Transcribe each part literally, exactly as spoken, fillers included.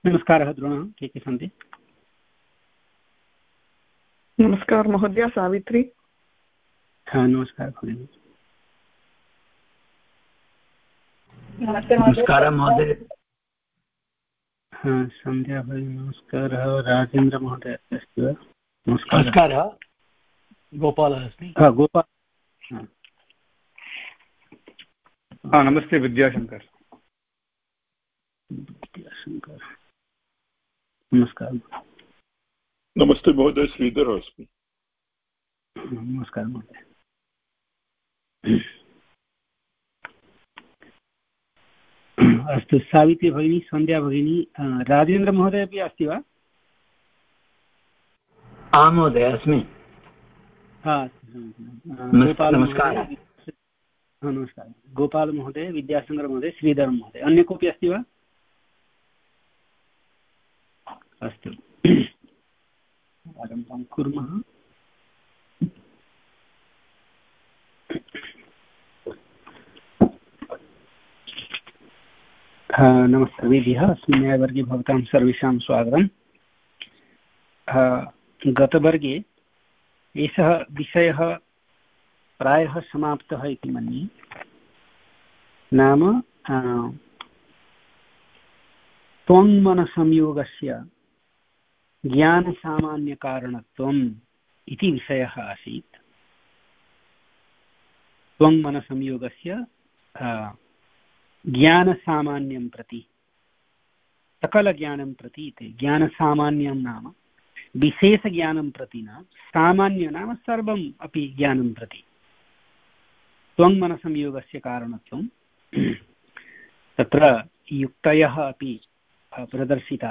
नमस्कारः द्रोणः, के के सन्ति? नमस्कारः महोदय, सावित्री। हा, नमस्कारः भगिनी। नमस्कारः महोदय। हा, सन्ध्या भगिनी नमस्कारः। राजेन्द्र महोदय अस्ति वा? नमस्कारः। गोपालः अस्मि। हा, गोपाल। हा, नमस्ते विद्याशंकर। विद्याशंकर नमस्कारः। नमस्ते महोदय, श्रीधर अस्मि। नमस्कारः महोदय। अस्तु, सावित्री भगिनी, सन्ध्या भगिनी, राजेन्द्र महोदय अपि अस्ति वा? आं महोदय अस्मि। नमस्कारः। नमस्कारः। गोपालमहोदय, विद्याशङ्करमहोदय, श्रीधरं महोदय, अन्य कोऽपि अस्ति वा? अस्तु, आरम्भं कुर्मः। नमस्ते, अस्मिन् न्यायवर्गे भवतां सर्वेषां स्वागतम्। गतवर्गे एषः विषयः प्रायः समाप्तः इति मन्ये। नाम त्वङ्मनसंयोगस्य ज्ञानसामान्यकारणत्वम् इति विषयः आसीत्। त्वङ्मनसंयोगस्य ज्ञानसामान्यं प्रति, सकलज्ञानं प्रति इति। ज्ञानसामान्यं नाम विशेषज्ञानं प्रति न, सामान्य नाम सर्वम् अपि ज्ञानं प्रति। त्वङ्मनसंयोगस्य कारणत्वं, तत्र युक्तयः अपि प्रदर्शिता।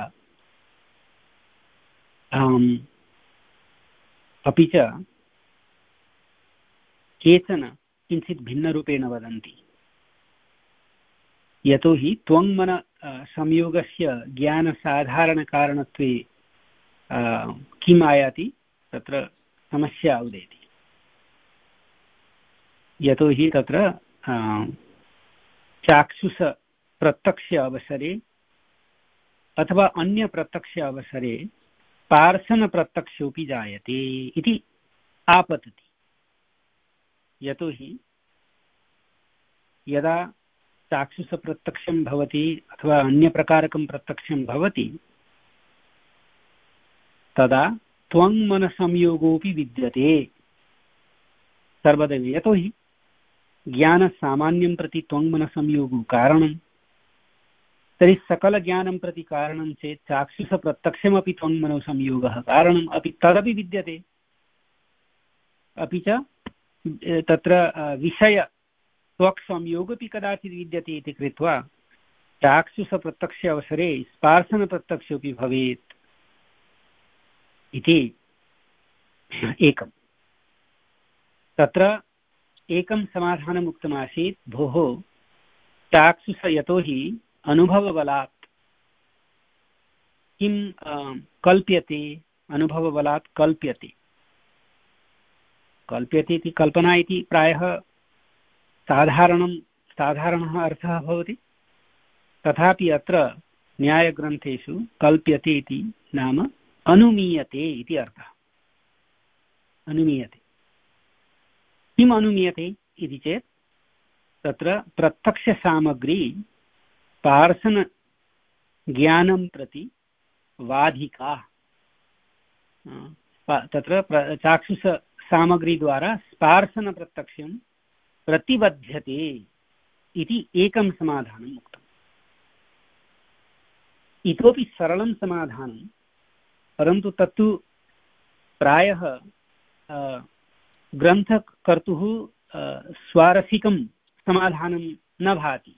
अपि च केचन किञ्चित् भिन्नरूपेण वदन्ति। यतोहि त्वङ्मन संयोगस्य ज्ञानसाधारणकारणत्वे किम् आयाति, तत्र समस्या उदेति। यतोहि तत्र चाक्षुष प्रत्यक्ष अवसरे अथवा अन्य प्रत्यक्ष अवसरे पार्शन प्रत्यक्षोऽपि जायते इति आपतति। यतोहि यदा चाक्षुषप्रत्यक्षं भवति अथवा अन्यप्रकारकं प्रत्यक्षं भवति, तदा त्वङ्मनसंयोगोऽपि विद्यते सर्वदैव। यतोहि ज्ञानसामान्यं प्रति त्वङ्मनसंयोगो कारणं, तर्हि सकलज्ञानं प्रति कारणं चेत् चाक्षुषप्रत्यक्षमपि त्वङ्मनसंयोगः कारणम् अपि तदपि विद्यते। अपि च तत्र विषय त्वक्संयोगोऽपि कदाचित् विद्यते इति कृत्वा चाक्षुषप्रत्यक्ष अवसरे स्पार्शनप्रत्यक्षोऽपि भवेत् इति एकम्। तत्र एकं समाधानम् उक्तमासीत्, भोः चाक्षुष यतोहि अनुभवबलात् किं कल्प्यते, अनुभवबलात् कल्प्यते। कल्प्यते इति कल्पना इति प्रायः साधारणं साधारणः अर्थः भवति। तथापि अत्र न्यायग्रन्थेषु कल्प्यते इति नाम अनुमीयते इति अर्थः। अनुमीयते। किम् अनुमीयते इति चेत् तत्र प्रत्यक्षसामग्री पार्शनज्ञानं प्रति वाधिका। तत्र चाक्षुषसामग्रीद्वारा स्पार्शनप्रत्यक्षं प्रतिबध्यते इति एकं समाधानम् उक्तम्। इतोपि सरलं समाधानं, परन्तु तत्तु प्रायः ग्रन्थकर्तुः स्वारसिकं समाधानं न भाति।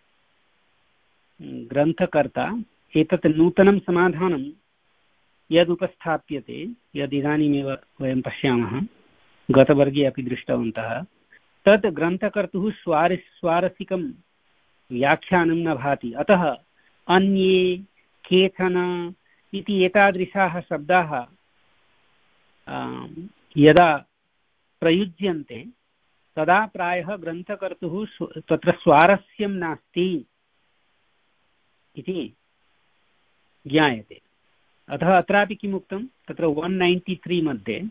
ग्रन्थकर्ता एतत् नूतनं समाधानं यदुपस्थाप्यते, यदिदानीमेव वयं पश्यामः, गतवर्गे अपि दृष्टवन्तः, तत् ग्रन्थकर्तुः स्वार स्वारसिकं व्याख्यानं न भाति। अतः अन्ये, केचन इति एतादृशाः शब्दाः यदा प्रयुज्यन्ते तदा प्रायः ग्रन्थकर्तुः तत्र स्वारस्यं नास्ति इति ज्ञायते। अतः अत्रापि किम् उक्तं, तत्र वन् नैन्टि त्री मध्ये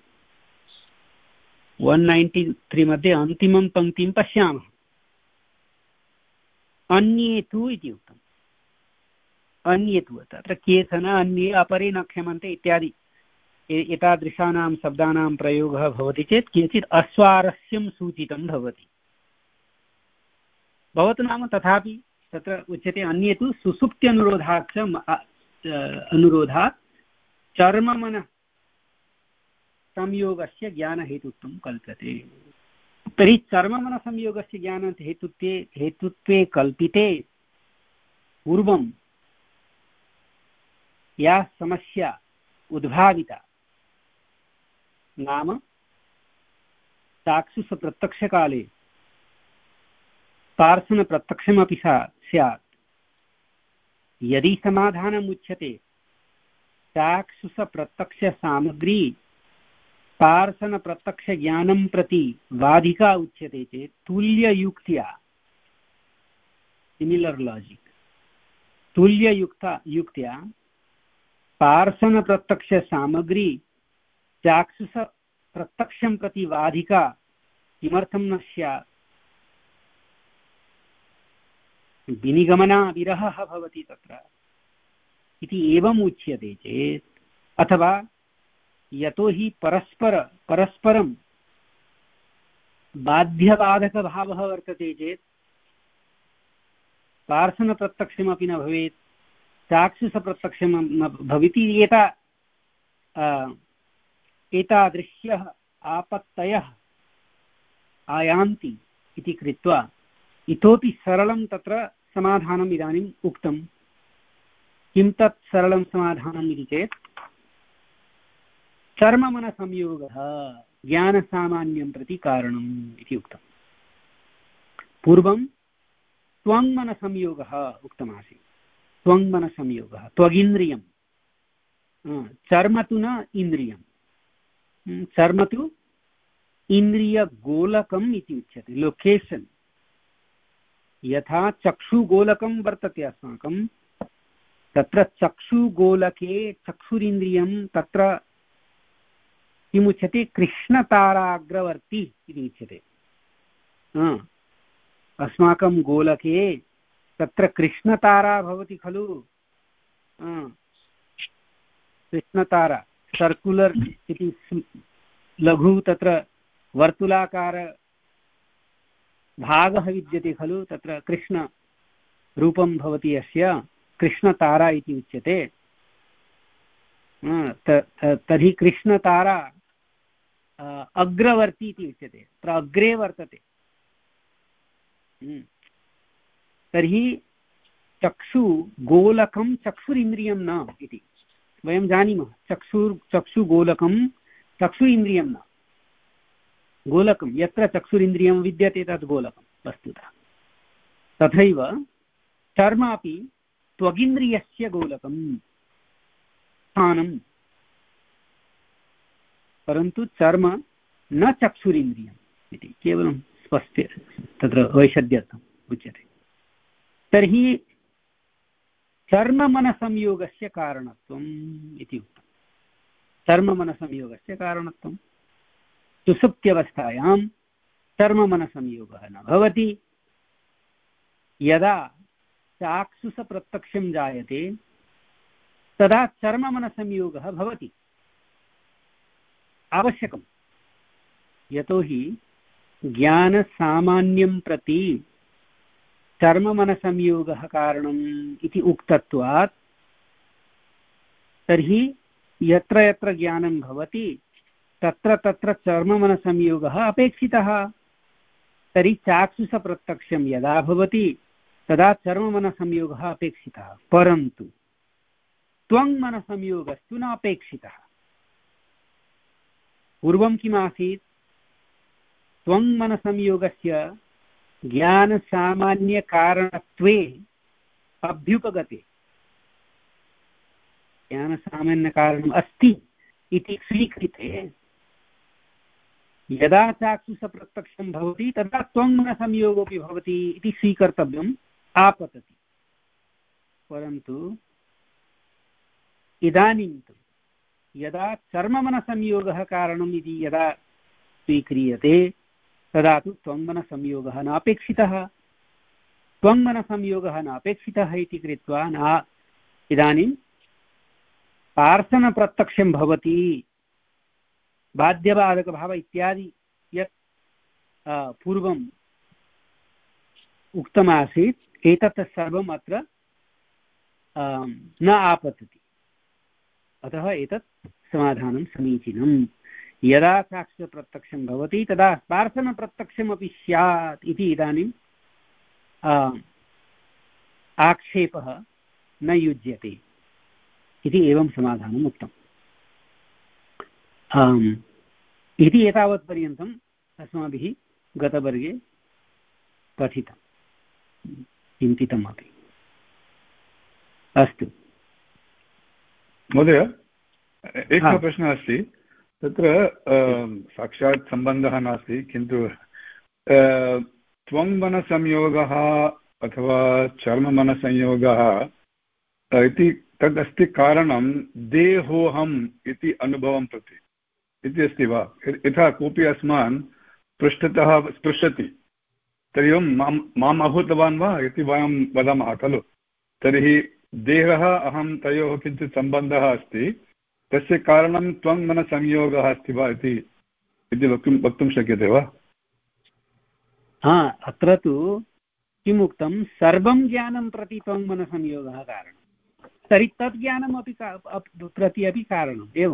वन् नैन्टि त्री मध्ये अन्तिमं पङ्क्तिं पश्यामः। अन्ये तु इति उक्तम्। अन्ये तु तत्र केचन अन्ये अपरे न क्षमन्ते इत्यादि एतादृशानां शब्दानां प्रयोगः भवति चेत् किञ्चित् अस्वारस्यं सूचितं भवति। भवतु नाम तथापि तत्र उच्यते अन्ये तु सुसुप्त्यनुरोधात् अनुरोधात् चर्ममन संयोगस्य ज्ञानहेतुत्वं कल्प्यते। तर्हि चर्ममनसंयोगस्य ज्ञानहेतुत्वे हेतुत्वे कल्पिते पूर्वं या समस्या उद्भाविता, नाम चाक्षुषप्रत्यक्षकाले पार्श्वप्रत्यक्षमपि स्यात्, यदि समाधानम् उच्यते चाक्षुषप्रत्यक्षसामग्री पार्श्वप्रत्यक्षज्ञानं प्रति बाधिका उच्यते चेत् तुल्ययुक्त्या, सिमिलर् लाजिक्, तुल्ययुक्ता युक्त्या पार्श्वप्रत्यक्षसामग्री चाक्षुषप्रत्यक्षं प्रति बाधिका किमर्थं न स्यात्? विनिगमना विरहः भवति तत्र इति एवम् उच्यते चेत्, अथवा यतो हि परस्पर परस्परं बाध्यबाधकभावः वर्तते चेत् पार्श्वप्रत्यक्षमपि न भवेत्, चाक्षुषप्रत्यक्षं न भवति। एता एतादृश्यः आपत्तयः आयान्ति इति कृत्वा इतोपि सरलं तत्र समाधानम् इदानीम् उक्तं। किं तत् सरलं समाधानम् इति चेत् चर्ममनसंयोगः ज्ञानसामान्यं प्रति कारणम् इति उक्तम्। पूर्वं त्वङ्मनसंयोगः उक्तमासीत्। त्वङ्मनसंयोगः त्वगिन्द्रियं, चर्म तु न इन्द्रियं, चर्म तु इन्द्रियगोलकम् इति उच्यते, लोकेशन्। यथा चक्षुगोलकं वर्तते अस्माकं, तत्र चक्षुगोलके चक्षुरिन्द्रियं तत्र किमुच्यते, कृष्णताराग्रवर्ती इति उच्यते। अस्माकं गोलके तत्र कृष्णतारा भवति खलु, कृष्णतारा सर्कुलर् इति लघु तत्र वर्तुलाकार भागः विद्यते खलु, तत्र कृष्णरूपं भवति यस्य, कृष्णतारा इति उच्यते। तर्हि कृष्णतारा अग्रवर्ती इति उच्यते, तत्र अग्रे वर्तते। तर्हि चक्षुगोलकं चक्षुरिन्द्रियं न इति वयं जानीमः। चक्षुर् चक्षुगोलकं चक्षु इन्द्रियं न, गोलकं यत्र चक्षुरिन्द्रियं विद्यते तद् गोलकं वस्तुतः। तथैव चर्म अपि त्वगिन्द्रियस्य गोलकं स्थानं, परन्तु चर्म न चक्षुरिन्द्रियम् इति केवलं स्पष्ट तत्र वैषद्यर्थम् उच्यते। तर्हि चर्ममनसंयोगस्य कारणत्वम् इति उक्तम्। चर्ममनसंयोगस्य कारणत्वं सुषुप्त्यवस्थायां चर्ममनसंयोगः न भवति। यदा चाक्षुषप्रत्यक्षं जायते तदा चर्ममनसंयोगः भवति, आवश्यकम्। यतोहि ज्ञानसामान्यं प्रति चर्ममनसंयोगः कारणम् इति उक्तत्वात्, तर्हि यत्र यत्र ज्ञानं भवति तत्र तत्र चर्ममनसंयोगः अपेक्षितः। तर्हि चाक्षुषप्रत्यक्षं यदा भवति तदा चर्ममनसंयोगः अपेक्षितः, परन्तु त्वङ्मनसंयोगस्तु न अपेक्षितः। पूर्वं किमासीत्, त्वङ्मनसंयोगस्य ज्ञानसामान्यकारणत्वे अभ्युपगते, ज्ञानसामान्यकारणम् अस्ति इति स्वीकृते यदा चाक्षुषप्रत्यक्षं भवति तदा त्वङ्मनसंयोगोऽपि भवति इति स्वीकर्तव्यम् आपतति। परन्तु इदानीं तु यदा चर्ममनसंयोगः कारणम् इति यदा स्वीक्रियते तदा तु त्वङ्मनसंयोगः नापेक्षितः। त्वङ्मनसंयोगः नापेक्षितः इति कृत्वा न इदानीं पार्थनप्रत्यक्षं भवति। बाध्यबाधकभाव इत्यादि यत् पूर्वम् उक्तमासीत् एतत् सर्वम् अत्र न आपतति। अतः एतत् समाधानं समीचीनं। यदा साक्ष्यप्रत्यक्षं भवति तदा पार्थनप्रत्यक्षमपि स्यात् इति इदानीं आक्षेपः न युज्यते इति एवं समाधानम् उक्तम्। इति एतावत्पर्यन्तम् अस्माभिः गतवर्गे पठितं चिन्तितम् अपि। अस्तु महोदय, एकः प्रश्नः अस्ति। तत्र साक्षात् सम्बन्धः नास्ति, किन्तु त्वङ्मनसंयोगः अथवा चर्ममनसंयोगः इति तदस्ति कारणं देहोऽहम् इति अनुभवं प्रति इति अस्ति वा? यथा कोऽपि अस्मान् पृष्ठतः स्पृशति तर्हि एवं मां माम् आहूतवान् वा इति वयं वदामः खलु। तर्हि देहः अहं तयोः किञ्चित् सम्बन्धः अस्ति, तस्य कारणं त्वङ्मनसंयोगः अस्ति वा इति वक्तुं वक्तुं शक्यते वा? हा, अत्र तु किम् उक्तं, सर्वं ज्ञानं प्रति त्वङ्मनसंयोगः कारणं, तर्हि तत् ज्ञानमपि प्रति अपि कारणम् एवं।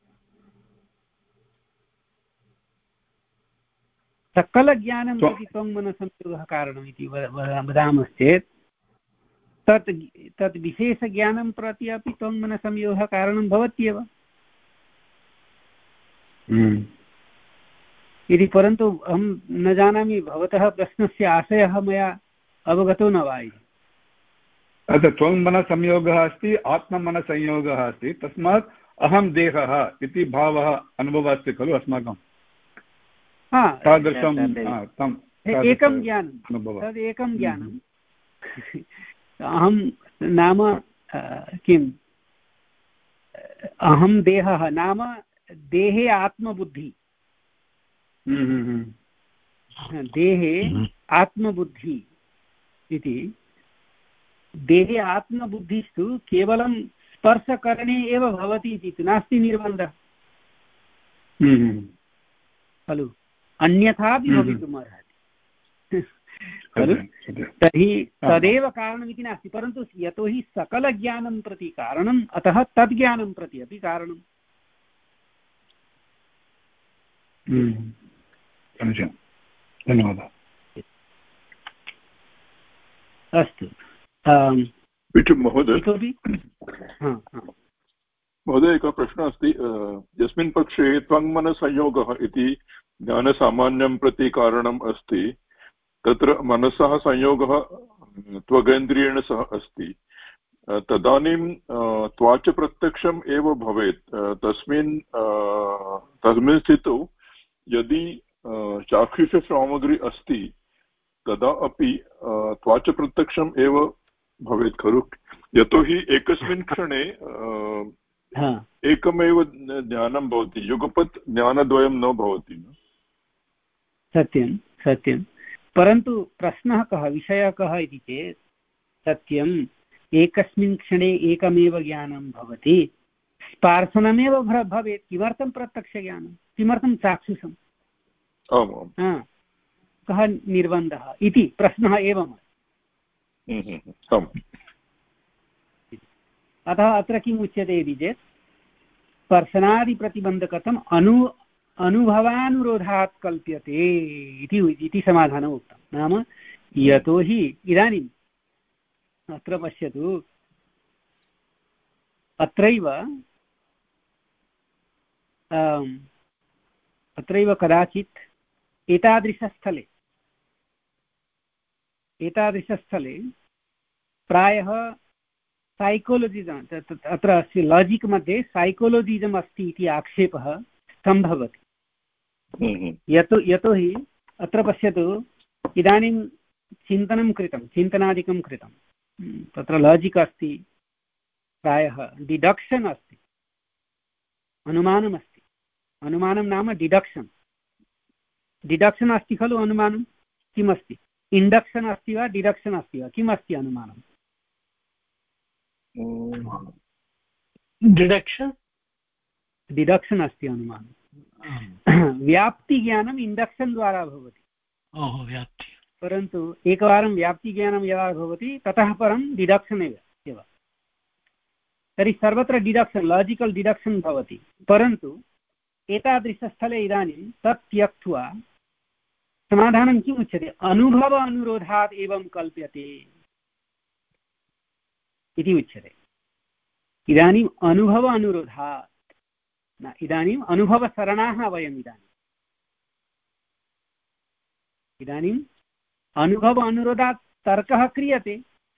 सकलज्ञानं प्रति त्वङ्मनसंयोगः कारणम् इति वदामश्चेत् तत् तत् विशेषज्ञानं प्रति अपि त्वङ्मनसंयोगः कारणं भवत्येव इति। परन्तु अहं न जानामि भवतः प्रश्नस्य आशयः मया अवगतो न वा इति। अतः त्वङ्मनसंयोगः अस्ति, आत्ममनसंयोगः अस्ति, तस्मात् अहं देहः इति भावः अनुभवः अस्ति खलु अस्माकं। तादृशं एकं ज्ञानं, तद् एकं ज्ञानम्। अहं नाम किम्, अहं देहः नाम देहे आत्मबुद्धि, देहे आत्मबुद्धि इति। देहे आत्मबुद्धिस्तु केवलं स्पर्शकरणे एव भवति इति नास्ति निर्बन्धः खलु, अन्यथापि भवितुमर्हति खलु। तर्हि तदेव कारणमिति नास्ति, परन्तु यतोहि सकलज्ञानं प्रति कारणम्, अतः तद् ज्ञानं प्रति अपि कारणम्। धन्यवादः। अस्तु महोदय, महोदय एकः प्रश्नः अस्ति। यस्मिन् पक्षे त्वङ्मनसंयोगः इति ज्ञानसामान्यं प्रति कारणम् अस्ति, तत्र मनसः संयोगः त्वगेन्द्रियेण सह अस्ति, तदानीं त्वाचप्रत्यक्षम् एव भवेत्। तस्मिन् तस्मिन् स्थितौ यदि चाक्षुषसामग्री अस्ति तदा अपि त्वाचप्रत्यक्षम् एव भवेत् खलु, यतोहि एकस्मिन् क्षणे एकमेव ज्ञानं भवति, युगपत् ज्ञानद्वयं न भवति। सत्यं सत्यं, परन्तु प्रश्नः कः, विषयः कः इति चेत् सत्यम् एकस्मिन् क्षणे एकमेव ज्ञानं भवति, स्पार्शनमेव भवेत्। किमर्थं प्रत्यक्षज्ञानं, किमर्थं चाक्षुषम्? कः निर्बन्धः इति प्रश्नः एवम्। अतः अत्र किम् उच्यते इति चेत् स्पर्शनादिप्रतिबन्धकत्वम् अनु अनुभवानुरोधात् कल्प्यते इति समाधानम् उक्तं। नाम यतोहि इदानीम् अत्र पश्यतु, अत्रैव अत्रैव कदाचित् एतादृशस्थले एतादृशस्थले प्रायः सैकोलजिजम्, अत्र अस्य लाजिक् मध्ये सैकोलजिजम् अस्ति इति आक्षेपः सम्भवति। यतो यतोहि अत्र पश्यतु, इदानीं चिन्तनं कृतं, चिन्तनादिकं कृतं, तत्र लाजिक् अस्ति, प्रायः डिडक्षन् अस्ति, अनुमानमस्ति। अनुमानं नाम डिडक्षन्। डिडक्षन् अस्ति खलु अनुमानं? किमस्ति? इण्डक्षन् अस्ति वा डिडक्षन् अस्ति वा? किम् अस्ति अनुमानं? डिडक्षन् डिडक्षन् अस्ति अनुमानं। व्याप्तिज्ञानम् इण्डक्षन् द्वारा भवति। ओहो, व्याप्ति। परन्तु एकवारं व्याप्तिज्ञानं यदा भवति ततः परं डिडक्षन् एव एव तर्हि सर्वत्र डिडक्षन्, लाजिकल् डिडक्षन् भवति। परन्तु एतादृशस्थले इदानीं तत् त्यक्त्वा समाधानं किम् उच्यते? अनुभव अनुरोधात् एवं कल्प्यते इति उच्यते। इदानीम् अनुभव अनुरोधात् न, इदानीम् अनुभवसरणाः वयम् इदानीम् इदानीम् अनुभव अनुरोधात् तर्कः क्रियते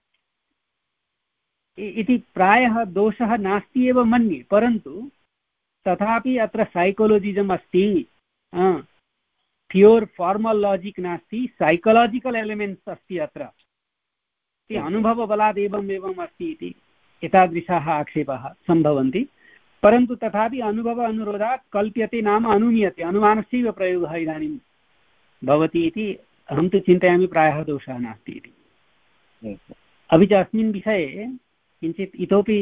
इति प्रायः दोषः नास्ति एव मन्ये। परन्तु तथापि अत्र सैकोलजिजम् अस्ति, प्योर् फार्मल् लाजिक् नास्ति, सैकोलाजिकल् एलिमेण्ट्स् अस्ति अत्र। अनुभवबलात् एवम् एवम् अस्ति इति एतादृशाः आक्षेपाः सम्भवन्ति। परन्तु तथापि अनुभव अनुरोधात् कल्प्यते नाम अनुमीयते, अनुमानस्यैव प्रयोगः इदानीं भवति इति अहं तु चिन्तयामि प्रायः दोषः नास्ति इति। अपि च अस्मिन् विषये किञ्चित् इतोपि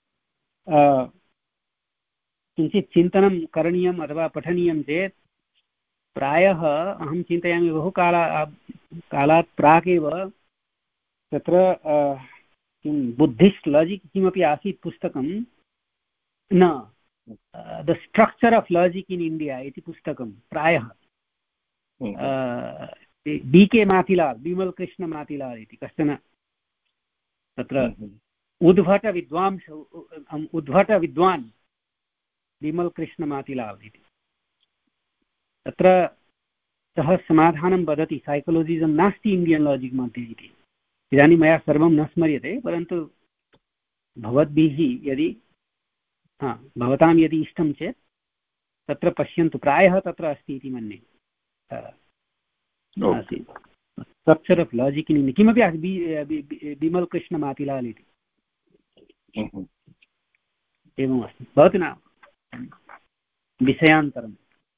किञ्चित् चिन्तनं करणीयम् अथवा पठनीयं चेत् प्रायः अहं चिन्तयामि बहु काला कालात् प्राक् एव तत्र किं बुद्धिस्ट् लाजिक् किमपि आसीत् पुस्तकं, न the structure of logic in India इति पुस्तकं प्रायः बी के मातिलाल्, बिमल् कृष्ण मातिलाल् इति कश्चन तत्र उद्भट विद्वांस उद्भट विद्वान् बिमल् कृष्ण मातिलाल् इति, तत्र सः समाधानं वदति सैकोलजिजम् नास्ति इण्डियन् लाजिक् मध्ये इति। इदानीं मया सर्वं न स्मर्यते, परन्तु भवद्भिः यदि हा भवतां यदि इष्टं चेत् तत्र पश्यन्तु, प्रायः तत्र अस्ति इति मन्ये। Structure of logic in India किमपि अस्ति, बिमल् कृष्ण मातिलाल् इति एवम् अस्ति। भवतु न विषयान्तरम्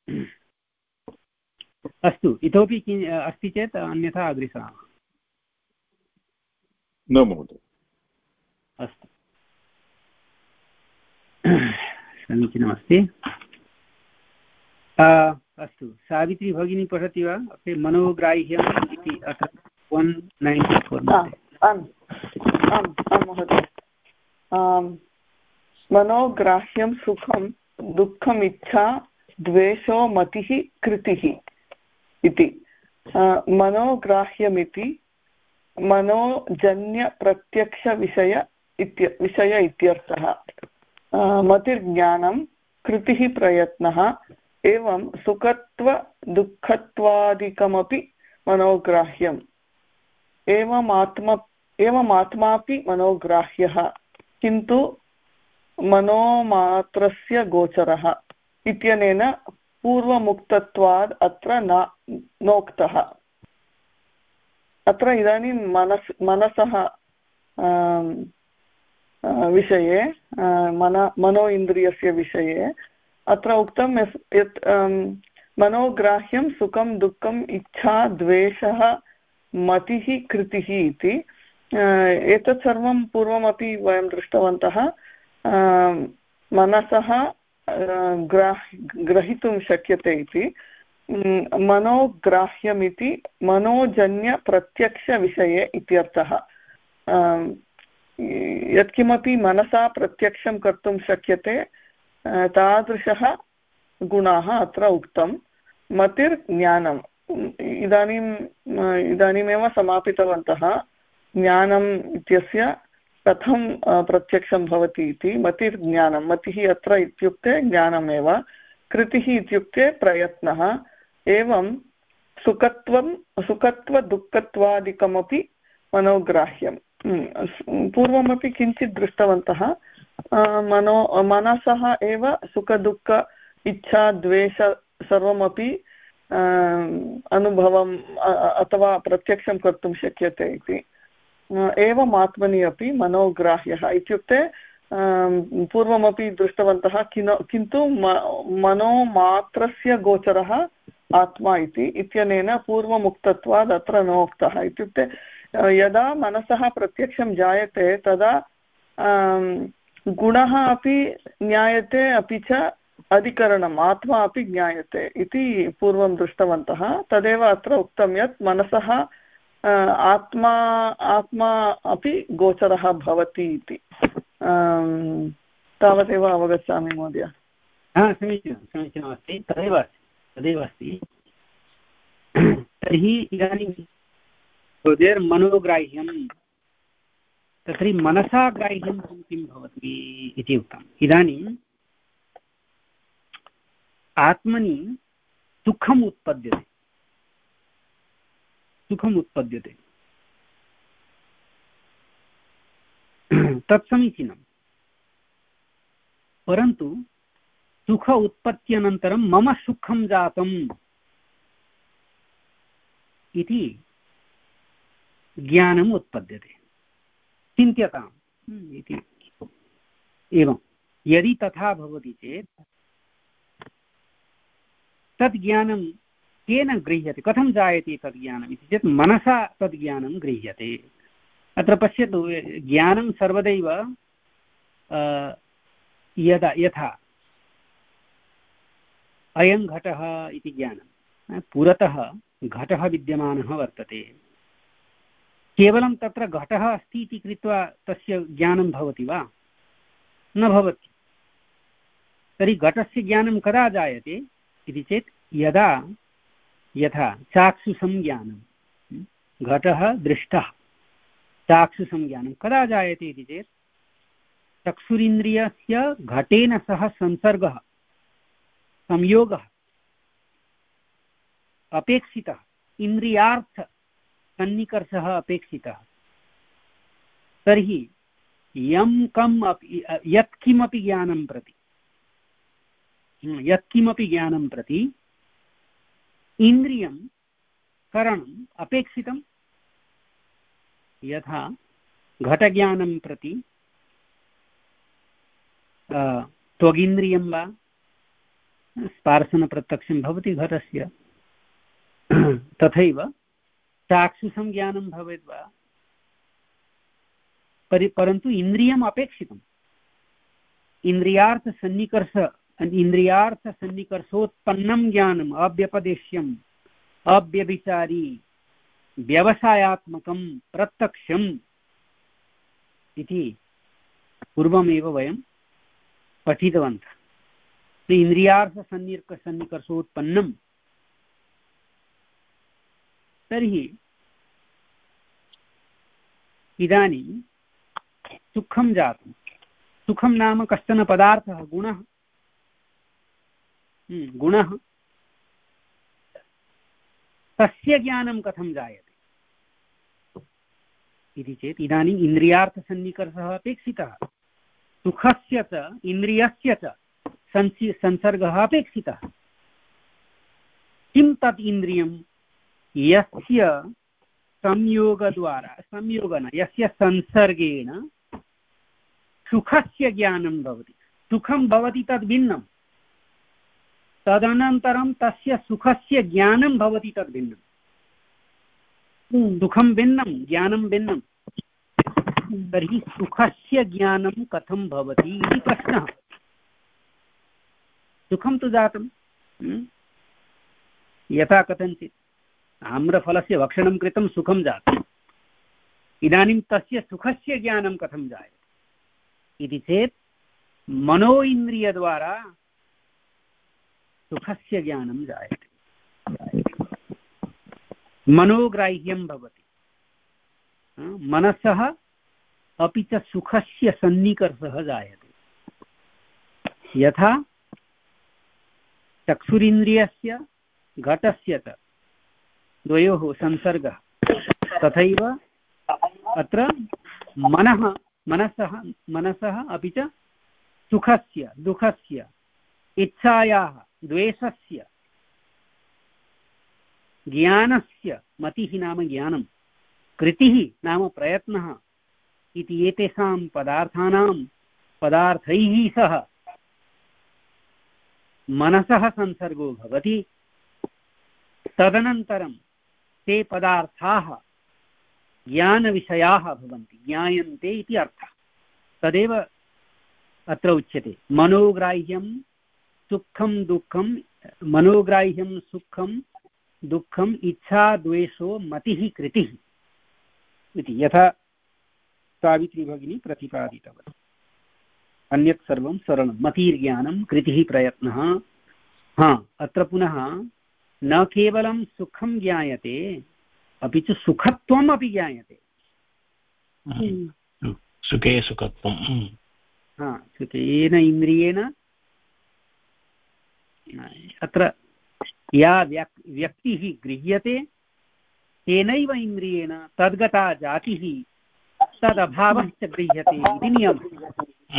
अस्तु, इतोपि कि अस्ति चेत् अन्यथा अग्रेसरामः। न महोदय। अस्तु, समीचीनमस्ति। अस्तु, सावित्री भगिनी पठति वा? मनोग्राह्यम् इति अत्र वन् नैन्टि फोर् आम् आम् आम् महोदय। मनोग्राह्यं सुखं दुःखम् इच्छा द्वेषो मतिः कृतिः इति। मनोग्राह्यमिति मनोजन्यप्रत्यक्षविषय इत्य विषय इत्यर्थः। मतिर्ज्ञानं, कृतिः प्रयत्नः, एवं सुखत्वदुःखत्वादिकमपि मनोग्राह्यम्। एवमात्म एवमात्मापि मनोग्राह्यः, किन्तु मनोमात्रस्य गोचरः इत्यनेन पूर्वमुक्तत्वाद् अत्र न नोक्तः। अत्र इदानीं मनस् मनसः विषये, मन मनो इन्द्रियस्य विषये अत्र उक्तं यत् मनोग्राह्यं सुखं दुःखम् इच्छा द्वेषः मतिः कृतिः इति। एतत् सर्वं पूर्वमपि वयं दृष्टवन्तः। मनसः ग्राह् ग्रहीतुं शक्यते इति। मनोग्राह्यमिति मनोजन्यप्रत्यक्षविषये इत्यर्थः। यत्किमपि मनसा प्रत्यक्षं कर्तुं शक्यते तादृशः गुणाः अत्र उक्तं। मतिर्ज्ञानम्, इदानीम् इदानीमेव समापितवन्तः। ज्ञानम् इत्यस्य कथं प्रत्यक्षं भवति इति। मतिर्ज्ञानं, मतिः अत्र इत्युक्ते ज्ञानमेव, कृतिः इत्युक्ते प्रयत्नः, एवं सुखत्वं सुखत्वदुःखत्वादिकमपि मनोग्राह्यं। पूर्वमपि किञ्चित् दृष्टवन्तः। मनो मनसः एव सुखदुःख इच्छा द्वेष सर्वमपि अनुभवम् अथवा प्रत्यक्षं कर्तुं शक्यते इति। एवम् आत्मनि अपि मनोग्राह्यः इत्युक्ते पूर्वमपि दृष्टवन्तः किन किन्तु मनोमात्रस्य गोचरः आत्मा इति इत्यनेन पूर्वमुक्तत्वात् अत्र न उक्तः। इत्युक्ते यदा मनसः प्रत्यक्षं जायते तदा गुणः अपि ज्ञायते अपि च अधिकरणम् आत्मा अपि ज्ञायते इति पूर्वं दृष्टवन्तः। तदेव अत्र उक्तं यत् मनसः आत्मा आत्मा अपि गोचरः भवति इति। तावदेव अवगच्छामि महोदय। समीचीनं समीचीनमस्ति, तदेव अस्ति तदेव अस्ति। तर्हि इदानीं मनोग्राह्यं तर्हि मनसा ग्राह्यं किं भवति इति उक्तम्। इदानीम् आत्मनि सुखम् उत्पद्यते सुखम् उत्पद्यते तत् समीचीनं, परन्तु सुख उत्पत्त्यनन्तरं मम सुखं जातम् इति ज्ञानम् उत्पद्यते, चिन्त्यताम् इति। एवं यदि तथा भवति चेत् तद् ज्ञानं केन गृह्यते, कथं जायते तद् ज्ञानम् इति चेत् मनसा तद् ज्ञानं गृह्यते। अत्र पश्यतु, ज्ञानं सर्वदैव यदा यथा अयं घटः इति ज्ञानं पुरतः घटः विद्यमानः वर्तते, केवलं तत्र घटः अस्ति इति कृत्वा तस्य ज्ञानं भवति वा? न भवति। तर्हि घटस्य ज्ञानं कदा जायते इति चेत् यदा यथा चाक्षुषं ज्ञानं, घटः दृष्टः, चाक्षुषं ज्ञानं कदा जायते इति चेत् चक्षुरिन्द्रियस्य घटेन सह संसर्गः संयोगः अपेक्षितः, इन्द्रियार्थ सन्निकर्षः अपेक्षितः। तर्हि यं कम् अपि यत्किमपि ज्ञानं प्रति यत्किमपि ज्ञानं प्रति इन्द्रियं करणम् अपेक्षितं। यथा घटज्ञानं प्रति त्वगिन्द्रियं वा स्पार्शनप्रत्यक्षं भवति घटस्य, तथैव चाक्षुषं ज्ञानं भवेत् वा, परि परन्तु इन्द्रियम् अपेक्षितम्। इन्द्रियार्थसन्निकर्ष इन्द्रियार्थसन्निकर्षोत्पन्नं ज्ञानम् अव्यपदेश्यम् अव्यभिचारी व्यवसायात्मकं प्रत्यक्षम् इति पूर्वमेव वयं पठितवन्तः। इन्द्रियार्थसन्निर्क सन्निकर्षोत्पन्नं, तर्हि इदानीं सुखं जातं। सुखं नाम कश्चन पदार्थः, गुणः गुणः तस्य ज्ञानं कथं जायते इति चेत् इदानीम् इन्द्रियार्थसन्निकर्षः अपेक्षितः, सुखस्य च इन्द्रियस्य च संसि संसर्गः अपेक्षितः। किं तत् इन्द्रियं यस्य संयोगद्वारा संयोगेन यस्य संसर्गेण सुखस्य ज्ञानं भवति। सुखं भवति तद् भिन्नं, तदनन्तरं तस्य सुखस्य ज्ञानं भवति तद् भिन्नं। सुखं भिन्नं, ज्ञानं भिन्नं। तर्हि सुखस्य ज्ञानं कथं भवति इति प्रश्नः। सुखं तु जातं, यथा कथञ्चित् आम्रफलस्य भक्षणं कृतं सुखं जातम्। इदानीं तस्य सुखस्य ज्ञानं कथं जायते इति चेत् मनो इन्द्रियद्वारा सुखस्य ज्ञानं जायते, मनोग्राह्यं भवति। मनसः अपि च सुखस्य सन्निकर्षः जायते। यथा चक्षुरिन्द्रियस्य घटस्य च द्वयोः संसर्गः, तथैव अत्र मनः मनसः मनसः अपि च सुखस्य दुःखस्य इच्छायाः द्वेषस्य ज्ञानस्य, मतिः नाम ज्ञानं, कृतिः नाम प्रयत्नः इति एतेषां पदार्थानां पदार्थैः सह मनसः संसर्गो भवति, तदनन्तरं ते पदार्थाः ज्ञानविषयाः भवन्ति, ज्ञायन्ते इति अर्थः। तदेव अत्र उच्यते। मनोग्राह्यं सुखं दुःखं, मनोग्राह्यं सुखं दुःखम् इच्छा द्वेषो मतिः कृतिः इति यथा सावित्री भगिनी प्रतिपादितवती। अन्यत् सर्वं सरलं, मतिर्ज्ञानं कृतिः प्रयत्नः। हा, अत्र पुनः न केवलं सुखं ज्ञायते अपि च सुखत्वम् अपि ज्ञायते। सुखे सुखत्वं, हा, सुखेन इन्द्रियेण अत्र या व्यक्तिः गृह्यते तेनैव इन्द्रियेण तद्गता जातिः तदभावश्च गृह्यते इति नियमः।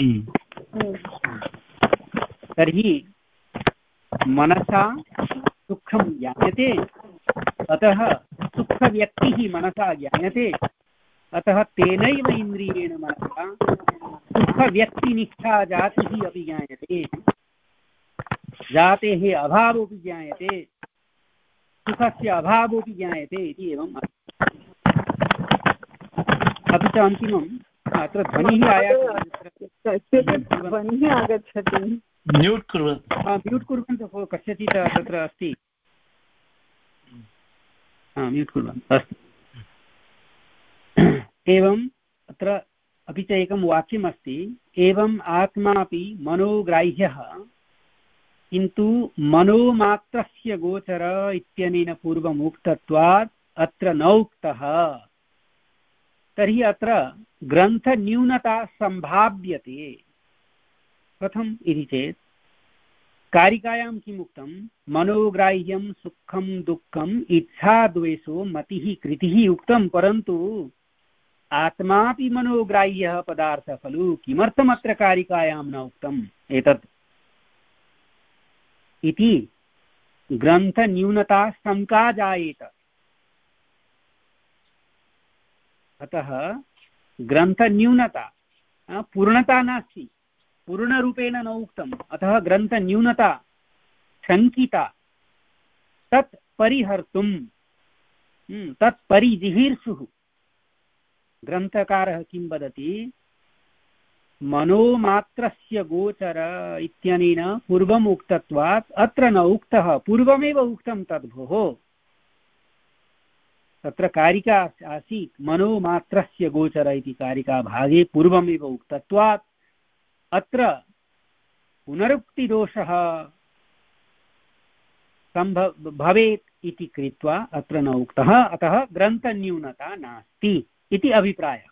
तर्हि मनसा सुखं ज्ञायते, अतः सुखव्यक्तिः मनसा ज्ञायते, अतः तेनैव इन्द्रियेण मनसा सुखव्यक्तिनिष्ठा जातिः अपि ज्ञायते, जातेः अभावोऽपि ज्ञायते, सुखस्य अभावोऽपि ज्ञायते इति एवम्। अपि च अन्तिमम् अत्र ध्वनिः आयाति, ध्वनिः आगच्छति, म्यूट् कुर्वन्तु, म्यूट् कुर्वन्तु, कस्यचित् तत्र अस्ति, म्यूट् कुर्वन्तु। अस्तु, एवम् अत्र अपि च एकं वाक्यमस्ति, एवम् आत्मापि मनोग्राह्यः किन्तु मनोमात्रस्य गोचर इत्यनेन पूर्वम् उक्तत्वात् अत्र न उक्तः। तर्हि अत्र ग्रन्थन्यूनता सम्भाव्यते। कथम् इति चेत् कारिकायां किम् उक्तं, मनोग्राह्यं सुखं दुःखम् इच्छा द्वेषो मतिः कृतिः उक्तं, परन्तु आत्मापि मनोग्राह्यः पदार्थः खलु, किमर्थम् अत्र कारिकायां न उक्तम् एतत् इति ग्रन्थन्यूनता शङ्का जायेत। अतः ग्रन्थन्यूनता, पूर्णता नास्ति, पूर्णरूपेण न उक्तम्, अतः ग्रन्थन्यूनता शङ्किता, तत् परिहर्तुं तत् परिजिहीर्षुः ग्रन्थकारः किं वदति, मनोमात्रस्य गोचर इत्यनेन पूर्वम् उक्तत्वात् अत्र न उक्तः, पूर्वमेव उक्तं तद्भोः। तत्र कारिका आसीत् मनोमात्रस्य गोचर इति कारिका भागे पूर्वमेव उक्तत्वात् अत्र पुनरुक्तिदोषः सम्भव भवेत् इति कृत्वा अत्र न उक्तः, अतः ग्रन्थन्यूनता नास्ति इति अभिप्रायः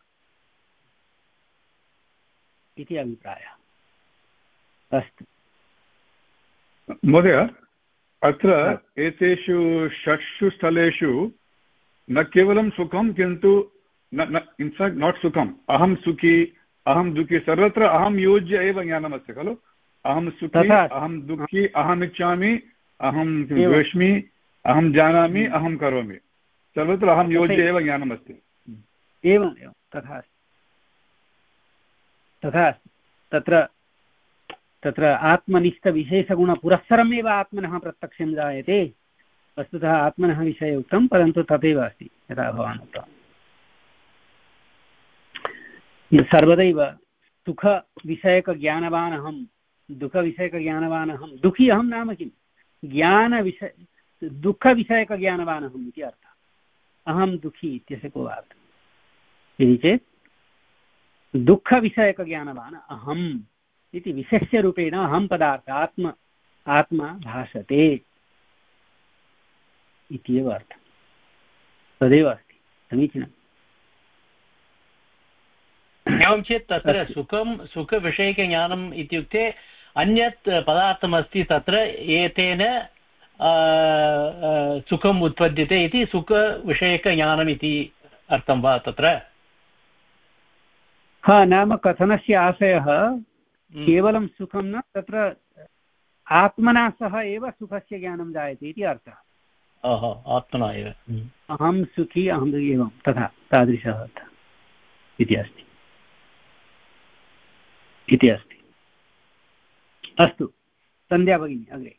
इति अभिप्रायः। अस्तु महोदय, अत्र एतेषु षट्सु स्थलेषु न केवलं सुखं किन्तु इन्फाक्ट् नाट् सुखम्, अहं सुखी अहं दुःखी, सर्वत्र अहं योज्य एव ज्ञानमस्ति खलु। अहं सुखी, अहं दुःखी, अहम् इच्छामि, अहं द्वेष्मि, अहं जानामि, अहं करोमि, सर्वत्र अहं योज्य एव ज्ञानमस्ति। एवम् एवं तथा तथा तत्र तत्र आत्मनिष्ठविशेषगुणपुरस्सरमेव आत्मनः प्रत्यक्षं जायते। वस्तुतः आत्मनः विषये उक्तं, परन्तु तथैव अस्ति यथा भवान् उक्तवान्। सर्वदैव सुखविषयकज्ञानवान् अहं, दुःखविषयकज्ञानवान् अहं, दुःखी अहं नाम किं, ज्ञानविषय दुःखविषयकज्ञानवान् अहम् इति अर्थः। अहं दुःखी इत्यस्य को अर्थः इति चेत् दुःखविषयकज्ञानवान् अहम् इति विशेष्यरूपेण अहं पदार्थ आत्म आत्मा भासते इत्येव अर्थः। तदेव अस्ति, समीचीनम्। एवं चेत् तत्र सुखं सुखविषयकज्ञानम् इत्युक्ते अन्यत् पदार्थमस्ति, तत्र एतेन सुखम् उत्पद्यते इति सुखविषयकज्ञानम् इति अर्थं वा तत्र? हा, नाम कथनस्य आशयः केवलं सुखं न, तत्र आत्मना सह एव सुखस्य ज्ञानं जायते इति अर्थः। आत्मना एव अहं सुखी अहम् एवं तथा तादृशः अर्थः इति अस्ति। इति अस्ति। अस्तु, सन्ध्या भगिनी अग्रे।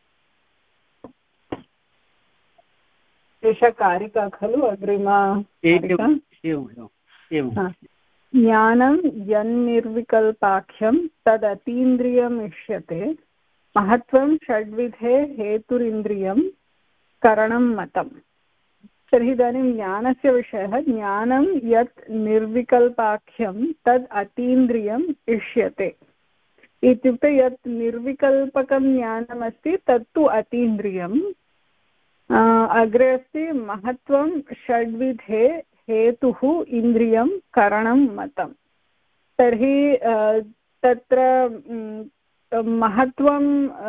एषा कारिका खलु अग्रिमा? एवम् एवम् एवं। ज्ञानं यन्निर्विकल्पाख्यं तदतीन्द्रियम् इष्यते, महत्त्वं षड्विधे हेतुरिन्द्रियं करणं मतं। तर्हि इदानीं ज्ञानस्य विषयः, ज्ञानं यत् निर्विकल्पाख्यं तद् अतीन्द्रियम् इष्यते इत्युक्ते यत् निर्विकल्पकं ज्ञानमस्ति तत्तु अतीन्द्रियम्। अग्रे अस्ति महत्त्वं षड्विधे हेतुः इन्द्रियं करणं मतं। तर्हि तत्र महत्त्वं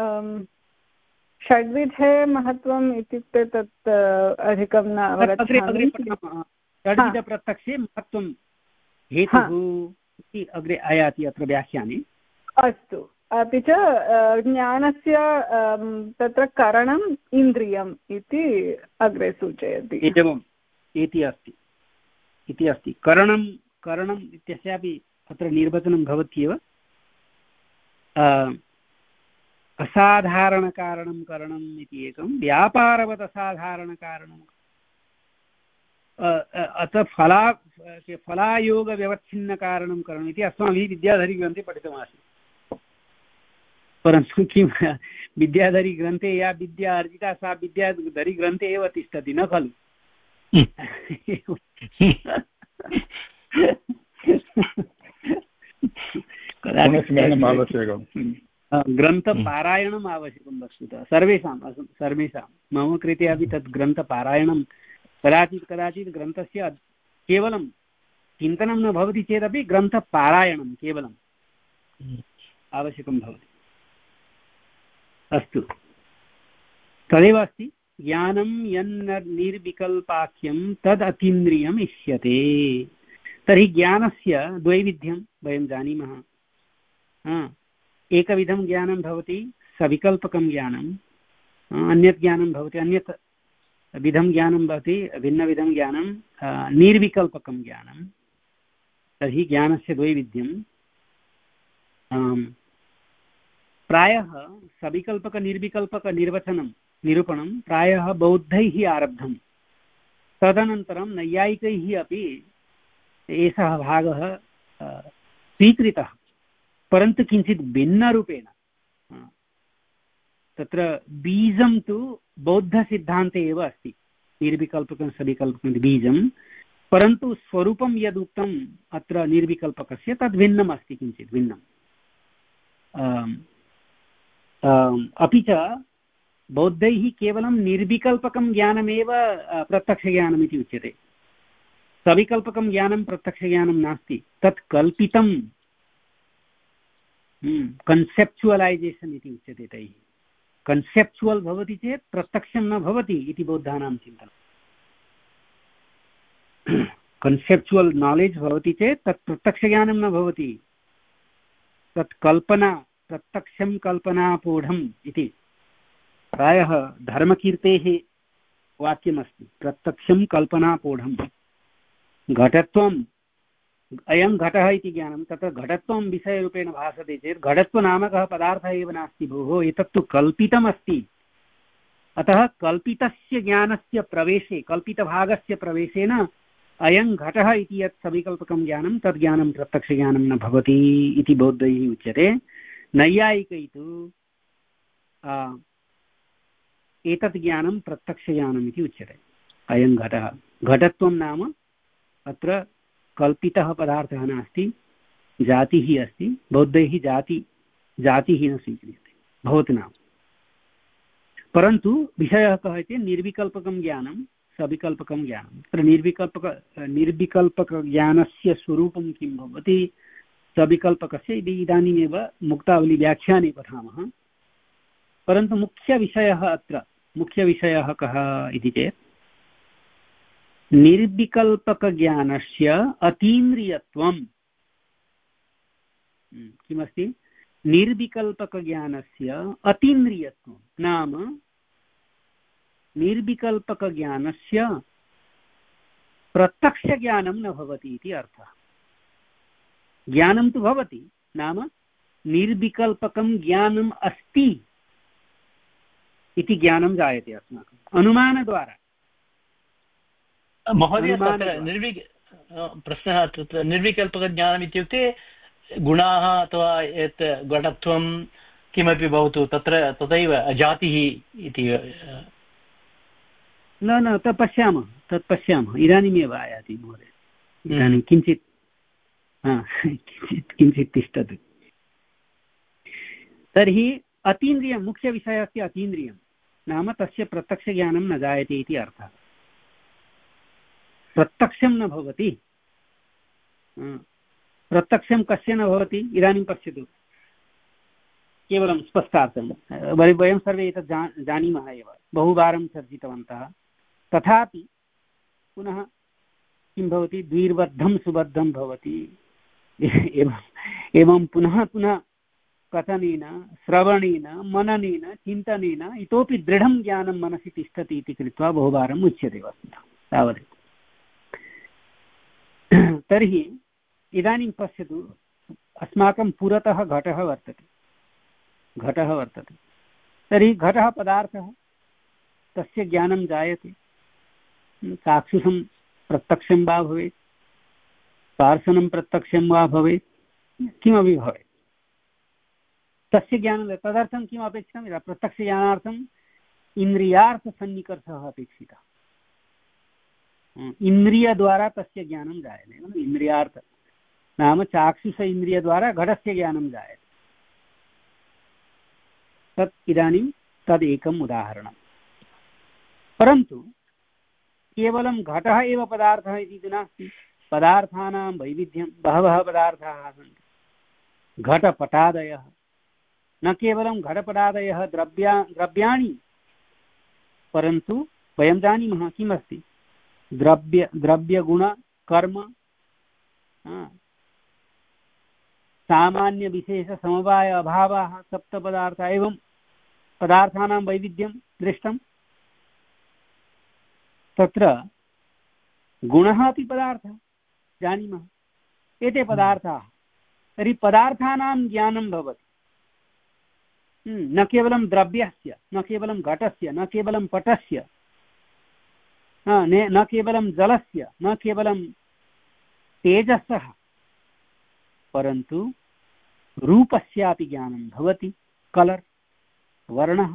षड्विधे महत्त्वम् इत्युक्ते तत् अधिकं न अवगच्छामि। षड्विधप्रत्यक्षे महत्त्वं हेतुः इति अग्रे आयाति अत्र व्याख्याने। अस्तु, अपि च ज्ञानस्य तत्र करणम् इन्द्रियम् इति अग्रे सूचयति। एवम् इति अस्ति इति अस्ति करणं करणम् इत्यस्यापि अत्र निर्वचनं भवत्येव। असाधारणकारणं करणम् इति एकं, व्यापारवत् असाधारणकारणम्, अत्र फला फलायोगव्यवच्छिन्नकारणं करणम् इति अस्माभिः विद्याधरीग्रन्थे पठितमासीत्। परन्तु किं विद्याधरीग्रन्थे या विद्या अर्जिता सा विद्याधरीग्रन्थे एव तिष्ठति न खलु। ग्रन्थपारायणम् आवश्यकं वस्तुतः सर्वेषां सर्वेषां मम कृते अपि तद् ग्रन्थपारायणं कदाचित् कदाचित् ग्रन्थस्य केवलं चिन्तनं न भवति चेदपि ग्रन्थपारायणं केवलम् आवश्यकं भवति। अस्तु, तदेव अस्ति ज्ञानं यन्न निर्विकल्पाख्यं तद् अतीन्द्रियम् इष्यते। तर्हि ज्ञानस्य द्वैविध्यं वयं जानीमः। एकविधं ज्ञानं भवति सविकल्पकं ज्ञानम्, अन्यत् ज्ञानं भवति अन्यत् विधं ज्ञानं भवति भिन्नविधं ज्ञानं निर्विकल्पकं ज्ञानं। तर्हि ज्ञानस्य द्वैविध्यं प्रायः सविकल्पकनिर्विकल्पकनिर्वचनं निरूपणं प्रायः बौद्धैः आरब्धं, तदनन्तरं नैयायिकैः अपि एषः भागः स्वीकृतः, परन्तु किञ्चित् भिन्नरूपेण। तत्र बीजं तु बौद्धसिद्धान्ते एव अस्ति, निर्विकल्पकं सविकल्पकं बीजं, परन्तु स्वरूपं यदुक्तम् अत्र निर्विकल्पकस्य तद् भिन्नम् अस्ति, किञ्चित् भिन्नम्। अपि च बौद्धैः केवलं निर्विकल्पकं ज्ञानमेव प्रत्यक्षज्ञानम् इति उच्यते। सविकल्पकं ज्ञानं प्रत्यक्षज्ञानं नास्ति, तत् कल्पितं कन्सेप्चुवलैजेशन् इति उच्यते तैः। कन्सेप्चुवल् भवति चेत् प्रत्यक्षं न भवति इति बौद्धानां चिन्तनं। कन्सेप्चुवल् नालेज् भवति चेत् तत् प्रत्यक्षज्ञानं न भवति, तत् कल्पना, प्रत्यक्षं कल्पनापूढम् इति प्रायः धर्मकीर्तेः वाक्यमस्ति। प्रत्यक्षं कल्पनापूढं घटत्वम्, अयं घटः इति ज्ञानं, तत्र घटत्वं विषयरूपेण भासते चेत् घटत्वनामकः पदार्थः एव नास्ति भोः, एतत्तु कल्पितमस्ति। अतः कल्पितस्य ज्ञानस्य प्रवेशे, कल्पितभागस्य प्रवेशेन अयं घटः इति यत् सविकल्पकं ज्ञानं तद् ज्ञानं प्रत्यक्षज्ञानं न भवति इति बौद्धैः उच्यते। नैयायिकै तु एतत् ज्ञानं प्रत्यक्षज्ञानम् इति उच्यते। अयं घटः, घटत्वं नाम अत्र कल्पितः पदार्थः नास्ति, जातिः अस्ति। बौद्धैः जाति जातिः न स्वीक्रियते, भवति नाम। परन्तु विषयः कः इति निर्विकल्पकं ज्ञानं सविकल्पकं ज्ञानं। तत्र निर्विकल्पक निर्विकल्पकज्ञानस्य स्वरूपं किं भवति, सविकल्पकस्य इदानीमेव मुक्तावलीव्याख्याने पठामः। परन्तु मुख्यविषयः अत्र मुख्यविषयः कः इति चेत् निर्विकल्पकज्ञानस्य अतीन्द्रियत्वं। किमस्ति? निर्विकल्पकज्ञानस्य अतीन्द्रियत्वं नाम निर्विकल्पकज्ञानस्य प्रत्यक्षज्ञानं न भवति इति अर्थः। ज्ञानं तु भवति, नाम निर्विकल्पकं ज्ञानम् अस्ति इति ज्ञानं जायते अस्माकम् अनुमानद्वारा। महोदय तत्र निर्वि प्रश्नः तत्र निर्विकल्पकज्ञानम् इत्युक्ते गुणाः अथवा यत् घटत्वं किमपि भवतु तत्र तदैव जातिः इति न न तत् पश्यामः तत् पश्यामः इदानीमेव आयाति महोदय। इदानीं किञ्चित् किञ्चित् किञ्चित् तिष्ठतु। तर्हि अतीन्द्रियं मुख्यविषयस्य अतीन्द्रियं नाम तस्य प्रत्यक्षज्ञानं न जायते इति अर्थः। प्रत्यक्षं न भवति। प्रत्यक्षं कस्य न भवति इदानीं पश्यतु केवलं स्पष्टार्थं वयं सर्वे एतत् जा जानीमः एव बहुवारं चर्चितवन्तः। तथापि पुनः किं भवति द्विर्बद्धं सुबद्धं भवति एवं एवं पुनः पुनः कथनेन श्रवणेन मननेन चिन्तनेन इतोपि दृढं ज्ञानं मनसि तिष्ठति इति कृत्वा बहुवारम् उच्यते वस्तुतः तावदेव। तर्हि इदानीं पश्यतु अस्माकं पुरतः घटः वर्तते घटः वर्तते तर्हि घटः पदार्थः तस्य ज्ञानं जायते। चाक्षुषं प्रत्यक्षं वा भवेत् स्पर्शनं प्रत्यक्षं वा भवेत् किमपि भवेत् तस्य ज्ञानं तदर्थं किम् अपेक्षितं यदा प्रत्यक्षज्ञानार्थम् इन्द्रियार्थसन्निकर्षः अपेक्षितः। इन्द्रियद्वारा तस्य ज्ञानं जायते। इन्द्रियार्थ नाम चाक्षुष इन्द्रियद्वारा घटस्य ज्ञानं जायते। तत् इदानीं तदेकम् उदाहरणं। परन्तु केवलं घटः एव पदार्थः इति नास्ति। पदार्थानां वैविध्यं बहवः पदार्थाः सन्ति। घटपटादयः न केवलं घटपटादयः द्रव्या द्रव्याणि परन्तु वयं जानीमः किमस्ति द्रव्य द्रव्यगुणकर्म सामान्यविशेषसमवाय अभावाः सप्तपदार्थाः एवं पदार्थानां वैविध्यं दृष्टं। तत्र गुणः अपि पदार्थः जानीमः एते पदार्थाः। तर्हि पदार्थानां ज्ञानं भवति न केवलं द्रव्यस्य न केवलं घटस्य न केवलं पटस्य न केवलं जलस्य न केवलं तेजसः परन्तु रूपस्यापि ज्ञानं भवति। कलर् वर्णः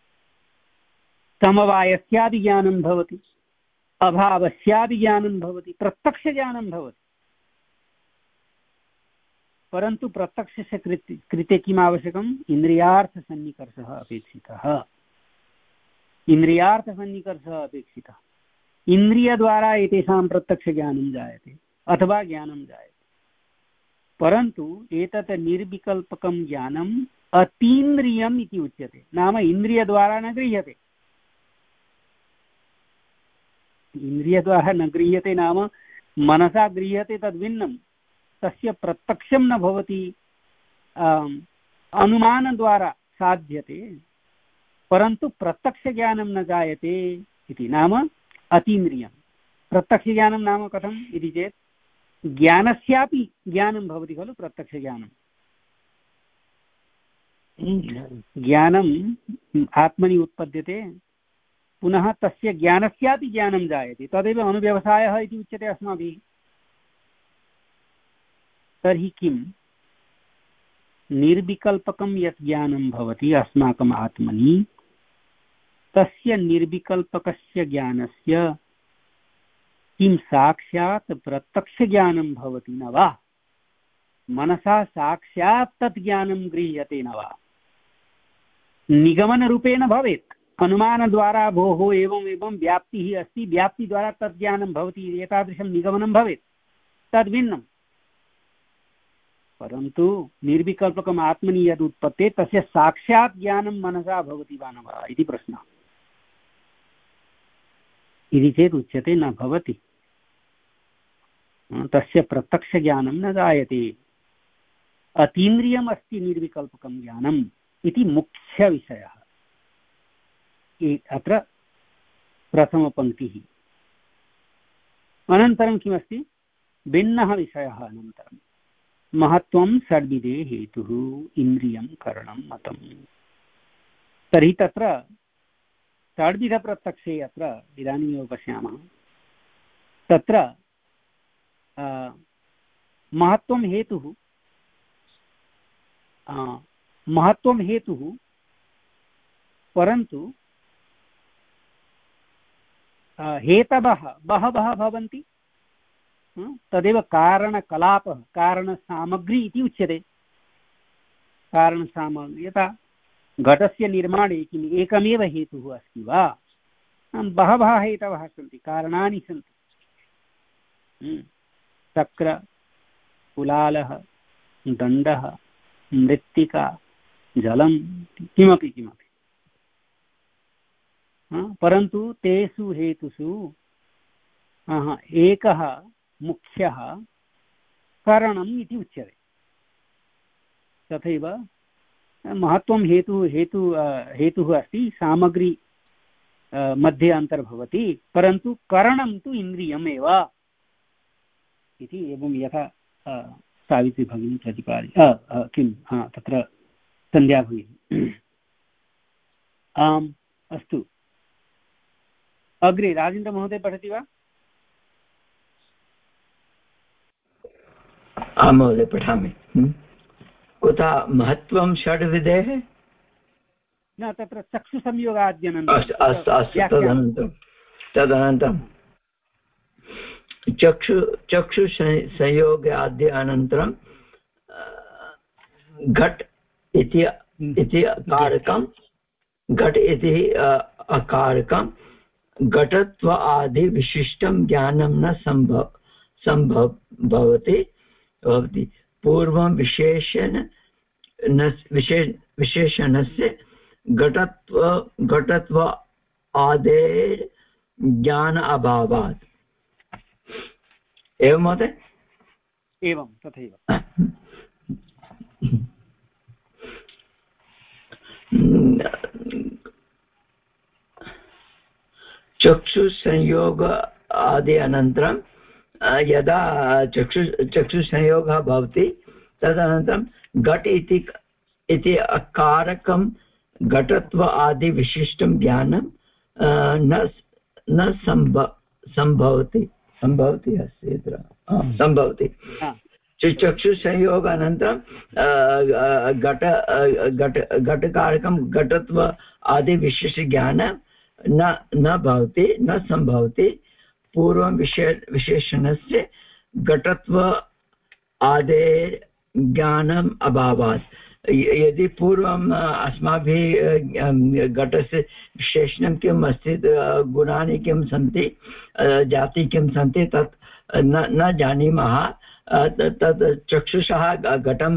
समवायस्यापि ज्ञानं भवति अभावस्यापि ज्ञानं भवति प्रत्यक्षज्ञानं भवति। परन्तु प्रत्यक्षस्य कृते कृते किम् आवश्यकम् इन्द्रियार्थसन्निकर्षः अपेक्षितः। इन्द्रियार्थसन्निकर्षः अपेक्षितः। इन्द्रियद्वारा एतेषां प्रत्यक्षज्ञानं जायते अथवा ज्ञानं जायते। परन्तु एतत् निर्विकल्पकं ज्ञानम् अतीन्द्रियम् इति उच्यते। नाम इन्द्रियद्वारा न गृह्यते। इन्द्रियद्वारा न गृह्यते नाम मनसा गृह्यते तद्भिन्नं। तस्य प्रत्यक्षं न भवति अनुमानद्वारा साध्यते परन्तु प्रत्यक्षज्ञानं न जायते इति नाम अतीन्द्रियं। प्रत्यक्षज्ञानं नाम कथम् इति चेत् ज्ञानस्यापि ज्ञानं भवति खलु प्रत्यक्षज्ञानं। ज्ञानम् आत्मनि उत्पद्यते पुनः तस्य ज्ञानस्यापि ज्ञानं जायते तदेव अनुव्यवसायः इति उच्यते अस्माभिः। तर्हि किं निर्विकल्पकं यत् ज्ञानं भवति अस्माकम् आत्मनि तस्य निर्विकल्पकस्य ज्ञानस्य किं साक्षात् प्रत्यक्षज्ञानं भवति न वा मनसा साक्षात् तत् ज्ञानं गृह्यते न वा निगमनरूपेण भवेत् अनुमानद्वारा भोः एवम् एवं व्याप्तिः अस्ति व्याप्तिद्वारा तत् ज्ञानं भवति एतादृशं निगमनं भवेत् तद्भिन्नं। परन्तु निर्विकल्पकम् आत्मनि यद् उत्पत्ते तस्य साक्षात् ज्ञानं मनसा भवति वा न वा इति प्रश्नः। इति चेत् उच्यते न भवति। तस्य प्रत्यक्षज्ञानं न जायते। अतीन्द्रियम् अस्ति निर्विकल्पकं ज्ञानम् इति मुख्यविषयः। अत्र प्रथमपङ्क्तिः। अनन्तरं किमस्ति भिन्नः विषयः। अनन्तरं महत्त्वं षड्विधे हेतुः इन्द्रियं करणं मतम्। तर्हि तत्र षड्विधप्रत्यक्षे अत्र इदानीमेव पश्यामः, तत्र महत्त्वं हेतुः महत्त्वं हेतुः परन्तु हेतवः बहवः भवन्ति, तदेव कारणकलापः कारणसामग्री इति उच्यते। कारणसामग्री यथा घटस्य निर्माणे किम् एकमेव हेतुः अस्ति वा, बहवः हेतवः सन्ति, कारणानि सन्ति। चक्र, कुलालः, दण्डः, मृत्तिका, जलं, किमपि किमपि, परन्तु तेषु हेतुषु एकः मुख्यः कारणम् इति उच्यते। तथैव महत्त्वं हेतु हेतु हेतुः अस्ति, सामग्री मध्ये अन्तर्भवति, परन्तु करणं तु इन्द्रियम् एव इति एवं यथा सावित्री भगिनी प्रतिपादि किं तत्र सन्ध्या भगिनी। आम् अस्तु, अग्रे राजेन्द्रमहोदय पठति वा? आं महोदय पठामि। कुतः महत्त्वं षड्विधेः? न, तत्र चक्षुसंयोगाद्यनन्तरं। अस्तु अस्तु अस्तु तदनन्तरं तदनन्तरं चक्षु चक्षुसंयोगाद्य अनन्तरं घट इति इति कारकं, घट इति अकारकं, घटत्व आदि विशिष्टं ज्ञानं न संभव संभव भवति भवति पूर्वं विशेषण विशेष विशेषणस्य घटत्व घटत्व आदेः ज्ञान अभावात्। एवं महोदय? एवं तथैव। चक्षुसंयोग आदि अनन्तरं यदा चक्षु चक्षुसंयोगः भवति तदनन्तरं घट इति इति अकारकं घटत्व आदि विशिष्टं ज्ञानं न न सम्भव संभवति संभवति अस्ति अत्र संभवति। चक्षुसंयोगानन्तरं घट घट घटकारकं घटत्व आदि विशिष्टज्ञानं न न भवति न संभवति पूर्वं विशेष विशेषणस्य घटत्व आदेः ज्ञानम् अभावात्। यदि पूर्वम् अस्माभिः घटस्य विशेषणं किम् अस्ति, गुणानि किं सन्ति, जाति किं सन्ति, तत् न न जानीमः, तत् चक्षुषः घटं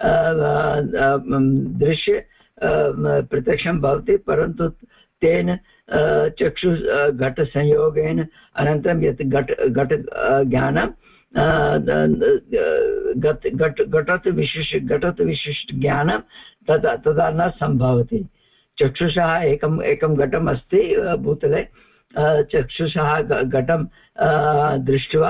दृश्य प्रत्यक्षं भवति, परन्तु तेन चक्षु घटसंयोगेन अनन्तरं यत् घट घट ज्ञानं घट घटत् विशिष्ट घटत् विशिष्ट ज्ञानं तदा तदा न सम्भवति। चक्षुषः एकम् एकं घटम् अस्ति भूतले, चक्षुषः घटं दृष्ट्वा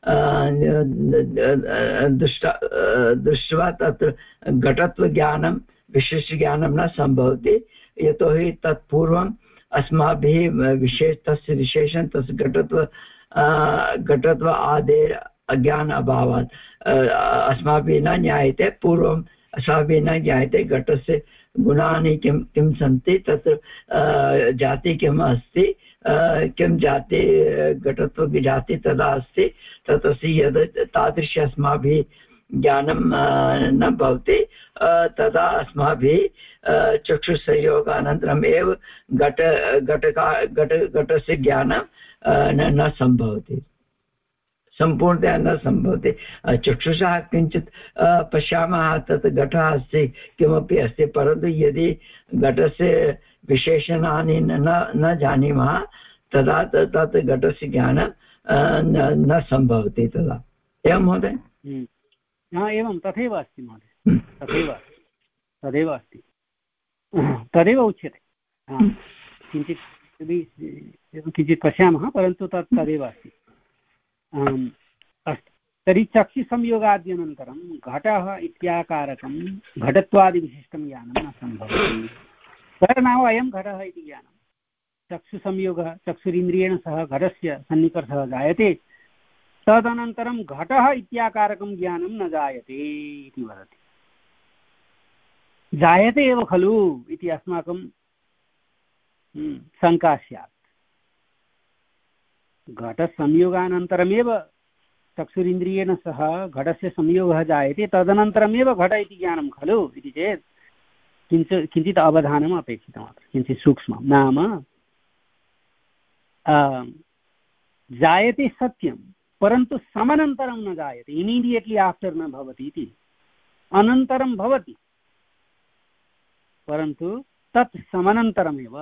दृष्टा दृष्ट्वा तत्र घटत्वज्ञानं विशिष्टज्ञानं न सम्भवति, यतोहि तत्पूर्वम् अस्माभिः विशेष तस्य विशेषं तस्य घटत्व घटत्व आदेः अज्ञान अभावात् अस्माभिः न ज्ञायते, पूर्वम् अस्माभिः न ज्ञायते घटस्य गुणानि किं किं सन्ति, तत्र जाति किम् अस्ति, किं जाति घटत्व जाति तदा अस्ति, तत् अस्ति यद् तादृश अस्माभिः ज्ञानं न भवति, तदा अस्माभिः चक्षुसंयोगानन्तरम् एव घट घटका घट घटस्य ज्ञानं न सम्भवति, सम्पूर्णतया न सम्भवति। चक्षुषः किञ्चित् पश्यामः, तत् घटः अस्ति, किमपि अस्ति, परन्तु यदि घटस्य विशेषणानि न न जानीमः तदा तत् घटस्य ज्ञानं न सम्भवति तदा। एवं महोदय? एवं तथैव अस्ति महोदय, तथैव तदेव अस्ति, तदेव उच्यते। किञ्चित् यदि किञ्चित् पश्यामः, परन्तु तत् तदेव अस्ति। अस्तु, तर्हि चक्षुसंयोगाद्यनन्तरं घटः इत्याकारकं घटत्वादिविशिष्टं ज्ञानं न सम्भवति। परिणामो अयं घटः इति ज्ञानं चक्षुसंयोगः चक्षुरिन्द्रियेण सह घटस्य सन्निकर्षः जायते, तदनन्तरं घटः इत्याकारकं ज्ञानं न जायते इति वदति। जायते एव खलु इति अस्माकं शङ्का स्यात्। घटसंयोगानन्तरमेव चक्षुरिन्द्रियेण सह घटस्य संयोगः जायते, तदनन्तरमेव घट इति ज्ञानं खलु इति चेत् किञ्चित् किञ्चित् अवधानम् अपेक्षितमत्र, किञ्चित् सूक्ष्मं। नाम जायते सत्यं, परन्तु समनन्तरं न जायते, इमीडियेट्लि आफ्टर् न भवति इति। अनन्तरं भवति, परन्तु तत् समनन्तरमेव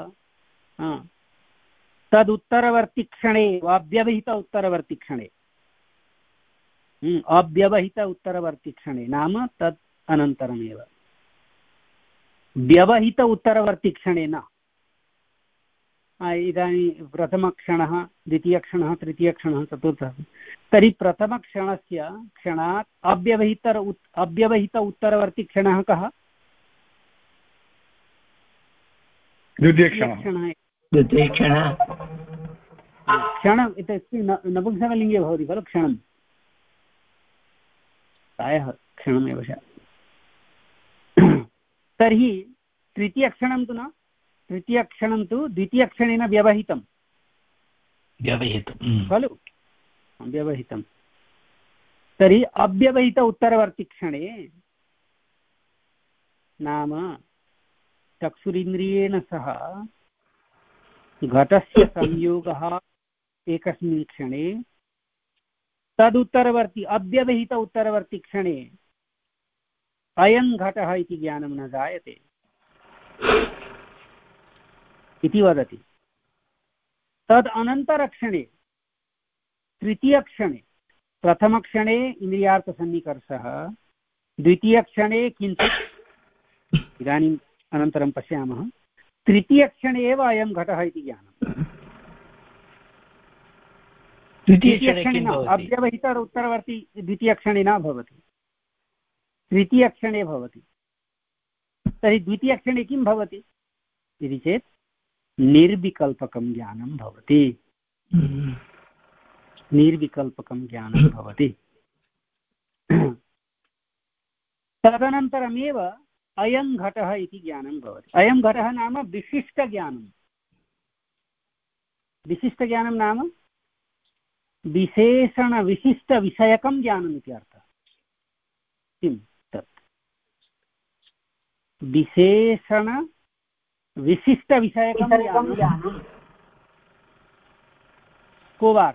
तदुत्तरवर्तिक्षणे अव्यवहित उत्तरवर्तिक्षणे अव्यवहित उत्तरवर्तिक्षणे नाम तत् अनन्तरमेव। व्यवहित उत्तरवर्तिक्षणे न। इदानीं प्रथमक्षणः, द्वितीयक्षणः, तृतीयक्षणः, चतुर्थः, तर्हि प्रथमक्षणस्य क्षणात् अव्यवहित अव्यवहित उत्तरवर्तिक्षणः कः? द्वितीयक्षणः। द्वितीयक्षणः क्षणम् इत्युक्ते नपुंसकलिङ्गे भवति खलु क्षणं, प्रायः क्षणमेव स्यात्। तर्हि तृतीयक्षणं तु न, तृतीयक्षणं तु द्वितीयक्षणेन व्यवहितं व्यवहितं खलु, व्यवहितं। तर्हि अव्यवहित उत्तरवर्तिक्षणे नाम चक्षुरिन्द्रियेण सह घटस्य संयोगः एकस्मिन् क्षणे, तदुत्तरवर्ति अव्यवहित उत्तरवर्तिक्षणे अयं घटः इति ज्ञानं न जायते इति वदति। तद् अनन्तरक्षणे तृतीयक्षणे, प्रथमक्षणे इन्द्रियार्थसन्निकर्षः, द्वितीयक्षणे किञ्चित्, इदानीम् अनन्तरं पश्यामः, तृतीयक्षणे एव अयं घटः इति ज्ञानं। द्वितीयक्षणे न, अव्यवहित उत्तरवर्ती द्वितीयक्षणे न भवति, तृतीयक्षणे भवति। तर्हि द्वितीयक्षणे किं भवति इति चेत् निर्विकल्पकं ज्ञानं भवति, निर्विकल्पकं ज्ञानं भवति। तदनन्तरमेव अयं घटः इति ज्ञानं भवति। अयं घटः नाम विशिष्टज्ञानं। विशिष्टज्ञानं नाम विशेषणविशिष्टविषयकं ज्ञानम् इति अर्थः। किं तत् विशेषणविशिष्टविषयकं ज्ञानं को वा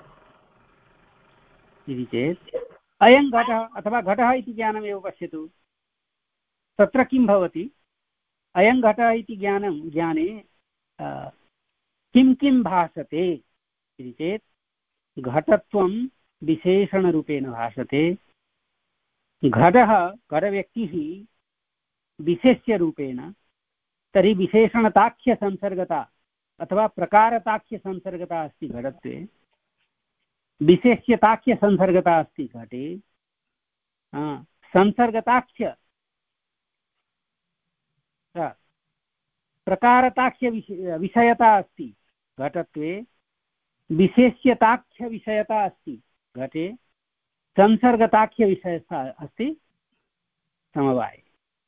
इति चेत् अयं घटः अथवा घटः इति ज्ञानमेव पश्यतु। तत्र किं भवति, अयं घटः इति ज्ञानं ज्ञाने किं किं भासते इति चेत् घटत्वं विशेषणरूपेण भासते, घटः घटव्यक्तिः विशेष्यरूपेण, तर्हि विशेषणताख्यसंसर्गता अथवा प्रकारताख्यसंसर्गता अस्ति घटत्वे, विशेष्यताख्यसंसर्गता अस्ति घटे, संसर्गताख्य प्रकारताख्य विषयता अस्ति घटत्वे, विशेष्यताख्यविषयता अस्ति घटे, संसर्गताख्यविषयता अस्ति समवाये।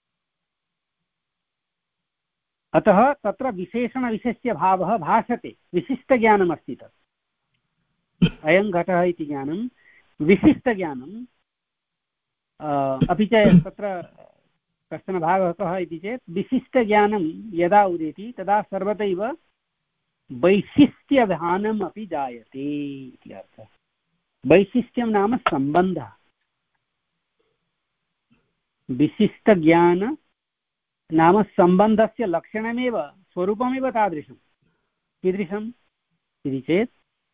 अतः तत्र विशेषणविशेष्यभावः भासते, विशिष्टज्ञानमस्ति तत्। अयं घटः इति ज्ञानं विशिष्टज्ञानं। अपि च तत्र कश्चन भागः कः इति चेत् विशिष्टज्ञानं यदा उदेति तदा सर्वदैव वैशिष्ट्यभानम् अपि जायते इति अर्थः। वैशिष्ट्यं नाम सम्बन्धः। विशिष्टज्ञान नाम सम्बन्धस्य लक्षणमेव स्वरूपमेव तादृशं। कीदृशम् इति चेत्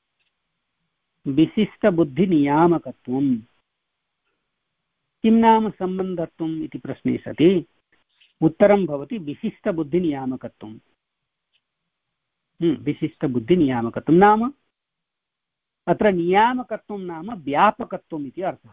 विशिष्टबुद्धिनियामकत्वम्। किं नाम सम्बन्धत्वम् इति प्रश्ने सति उत्तरं भवति विशिष्टबुद्धिनियामकत्वम्। विशिष्टबुद्धिनियामकत्वं नाम अत्र नियामकत्वं नाम व्यापकत्वम् इति अर्थः।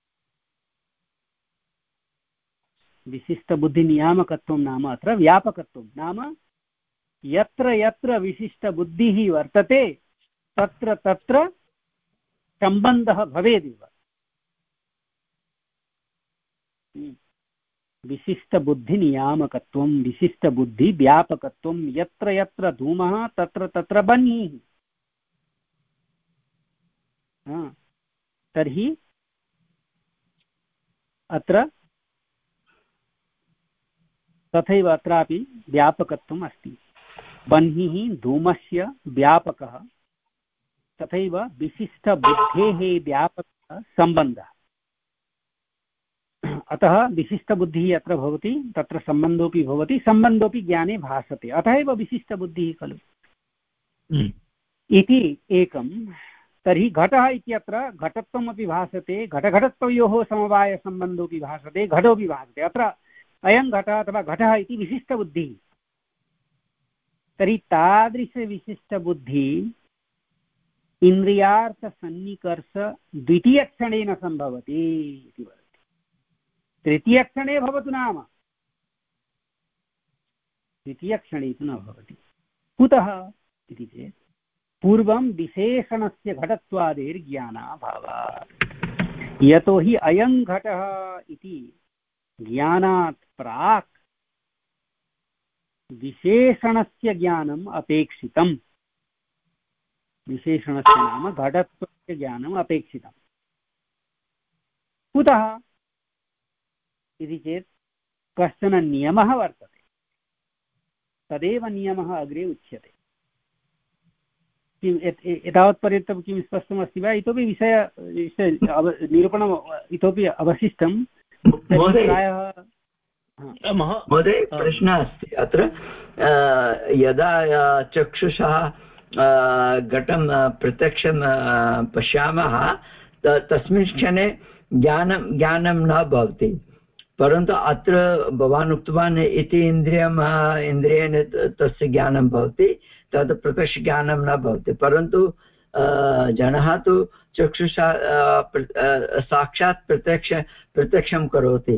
विशिष्टबुद्धिनियामकत्वं नाम अत्र व्यापकत्वं नाम यत्र यत्र विशिष्टबुद्धिः वर्तते तत्र तत्र सम्बन्धः भवेदेव। विशिष्टबुद्धिनियामकत्वं विशिष्टबुद्धिव्यापकत्वं यत्र यत्र धूमः तत्र तत्र बह्निः। तर्हि अत्र तथैव अत्रापि व्यापकत्वम् अस्ति। बह्निः धूमस्य व्यापकः, तथैव विशिष्टबुद्धेः व्यापकः सम्बन्धः। अतः विशिष्टबुद्धिः यत्र भवति तत्र सम्बन्धोऽपि भवति, सम्बन्धोऽपि ज्ञाने भासते, अतः एव विशिष्टबुद्धिः खलु इति एकं। तर्हि घटः इत्यत्र घटत्वमपि भासते, घटघटत्वयोः समवायसम्बन्धोऽपि भासते, घटोऽपि भासते। अत्र अयं घटः अथवा घटः इति विशिष्टबुद्धिः। तर्हि तादृशविशिष्टबुद्धिः इन्द्रियार्थसन्निकर्ष द्वितीयक्षणेन सम्भवति इति वदति। तृतीयक्षणे भवतु नाम द्वितीयक्षणे तु न भवति। कुतः इति चेत् पूर्वं विशेषणस्य घटत्वादेर्ज्ञानाभावात्। यतो हि अयं घटः इति ज्ञानात् प्राक् विशेषणस्य ज्ञानम् अपेक्षितम्। विशेषणस्य नाम घटत्वस्य ज्ञानम् अपेक्षितम्। कुतः इति चेत् कश्चन नियमः वर्तते, तदेव नियमः अग्रे उच्यते। किम् एतावत्पर्यन्तं किं स्पष्टमस्ति वा? इतोपि विषय निरूपणम् इतोपि अवशिष्टं। महोदय प्रश्नः अस्ति अत्र। यदा चक्षुषः घटं प्रत्यक्षं पश्यामः तस्मिन् क्षणे ज्ञानं ज्ञानं न भवति, परन्तु अत्र भवान् उक्तवान् इति इन्द्रियम् इन्द्रियेण तस्य ज्ञानं भवति, तद् प्रत्यक्षज्ञानं न भवति। परन्तु जनः तु चक्षुषा साक्षात् प्रत्यक्ष प्रत्यक्षं करोति,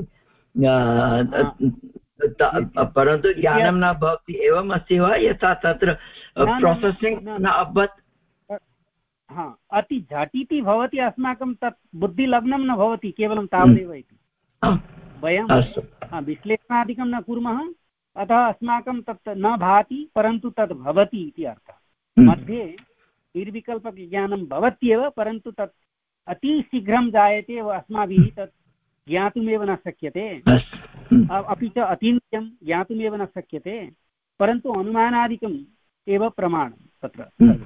परन्तु ज्ञानं न भवति। एवम् अस्ति वा? यथा तत्र प्रोसेसिङ्ग् न अभवत्? हा, अति झटिति भवति अस्माकं तत् बुद्धिलग्नं न भवति, केवलं तावदेव इति। वयं विश्लेषणादिकं न कुर्मः, अतः अस्माकं तत् न भाति, परन्तु तद् भवति इति अर्थः। मध्ये निर्विकल्पज्ञानं भवत्येव, परन्तु तत् अतिशीघ्रं जायते, अस्माभिः तत् ज्ञातुमेव न शक्यते। अपि च अतीन्द्रियं ज्ञातुमेव न शक्यते, परन्तु अनुमानादिकम् एव प्रमाणं तत्र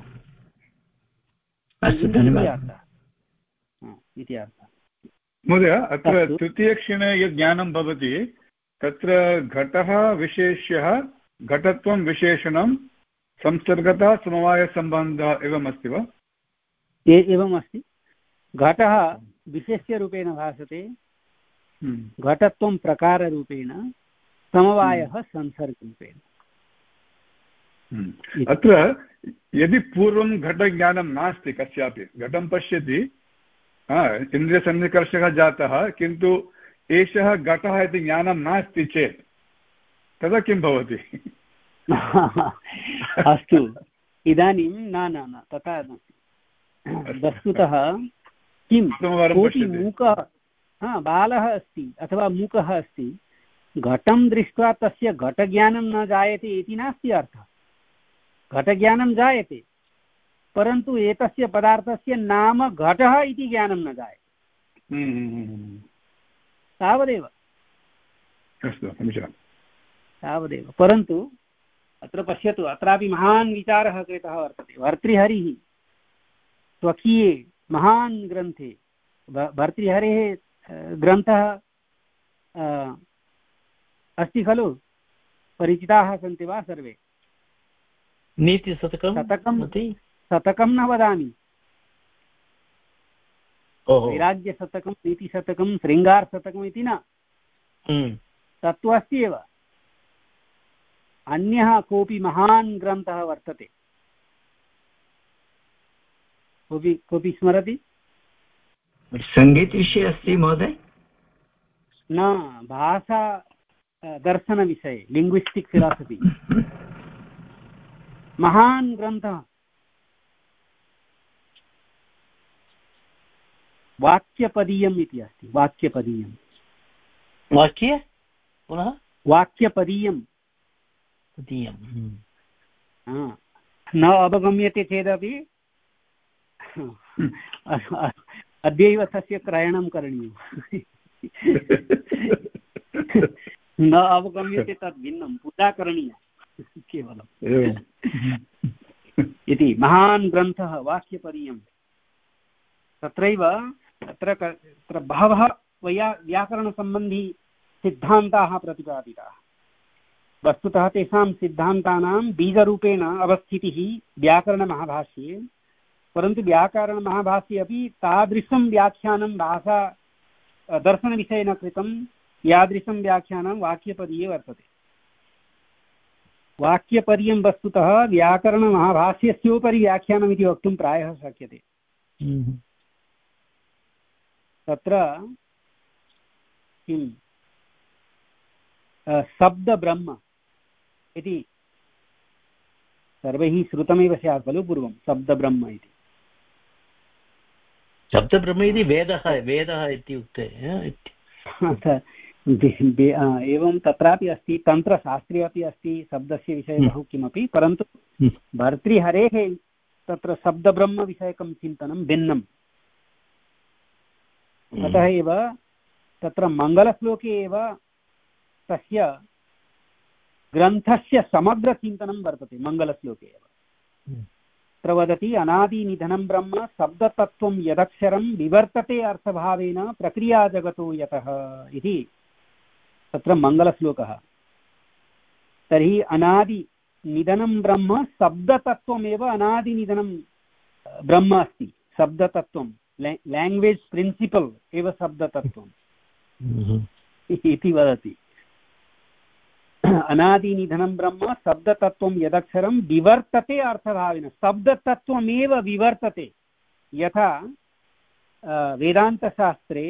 इति अर्थः। महोदय, अत्र तृतीयक्षणे यत् ज्ञानं भवति तत्र घटः विशेष्यः, घटत्वं विशेषणं, संसर्गतः समवायसम्बन्धः एवम् अस्ति वा? एवम् अस्ति। घटः विशेष्यरूपेण भासते, घटत्वं प्रकाररूपेण, समवायः संसर्गरूपेण। अत्र यदि पूर्वं घटज्ञानं नास्ति, कस्यापि घटं पश्यति, इन्द्रियसन्निकर्षः जातः, किन्तु एषः घटः इति ज्ञानं नास्ति चेत् तदा किं भवति? अस्तु, इदानीं न न न तथा नास्ति। वस्तुतः किं कोऽपि मूकः हा बालः अस्ति अथवा मूकः अस्ति, घटं दृष्ट्वा तस्य घटज्ञानं न जायते इति नास्ति अर्थः। घटज्ञानं जायते, परन्तु एतस्य पदार्थस्य नाम घटः इति ज्ञानं न जायते, तावदेव। तावदेव। परन्तु अत्र पश्यतु, अत्रापि महान् विचारः कृतः वर्तते। भर्तृहरिः स्वकीये महान् ग्रन्थे, भर्तृहरेः ग्रन्थः अस्ति खलु, परिचिताः सन्ति वा सर्वे? नीतिशतकं शतकं शतकं न वदामि, वैराग्यशतकं, नीतिशतकं, शृङ्गारशतकम् इति न, तत्तु अस्ति एव। अन्यः कोऽपि महान् ग्रन्थः वर्तते, कोऽपि कोऽपि स्मरति? सङ्गीतविषये अस्ति महोदय? न, भाषा दर्शनविषये, लिङ्ग्विस्टिक् फिलासफि। महान् ग्रन्थः, वाक्यपदीयम् इति अस्ति। वाक्यपदीयं वाक्य पुनः वाक्यपदीयं न अवगम्यते चेदपि अद्यैव तस्य क्रयणं करणीयम्। न अवगम्यते तद् भिन्नं, पूजा करणीया केवलम् इति। महान् ग्रन्थः वाक्यपदीयं। तत्रैव तत्र तत्र बहवः वैया व्याकरणसम्बन्धी सिद्धान्ताः प्रतिपादिताः। वस्तुतः तेषां सिद्धान्तानां बीजरूपेण अवस्थितिः व्याकरणमहाभाष्ये, परन्तु व्याकरणमहाभाष्ये अपि तादृशं व्याख्यानं भाषा दर्शनविषये न कृतं, यादृशं व्याख्यानं वाक्यपदीये वर्तते। वाक्यपदीयं वस्तुतः व्याकरणमहाभाष्यस्योपरि व्याख्यानमिति वक्तुं प्रायः शक्यते। तत्र किं शब्दब्रह्म इति सर्वैः श्रुतमेव स्यात् खलु पूर्वं, शब्दब्रह्म इति। शब्दब्रह्म इति वेदः वेदः इत्युक्ते एवं तत्रापि अस्ति, तन्त्रशास्त्रे अपि अस्ति शब्दस्य विषये बहु किमपि, परन्तु भर्तृहरेः तत्र शब्दब्रह्मविषयकं चिन्तनं भिन्नम्। अतः एव तत्र मङ्गलश्लोके एव तस्य ग्रन्थस्य समग्रचिन्तनं वर्तते। मङ्गलश्लोके एव तत्र वदति अनादिनिधनं ब्रह्म शब्दतत्त्वं यदक्षरं विवर्तते अर्थभावेन प्रक्रियाजगतो यतः इति तत्र मङ्गलश्लोकः। तर्हि अनादिनिधनं ब्रह्म शब्दतत्त्वमेव अनादिनिधनं ब्रह्म अस्ति। शब्दतत्त्वं लैंग्वेज प्रिंसिपल एव शब्दतत्त्वम् इति वदति। अनादिनिधनं ब्रह्म शब्दतत्त्वं यदक्षरं विवर्तते अर्थभावेन, शब्दतत्त्वमेव विवर्तते। यथा वेदान्तशास्त्रे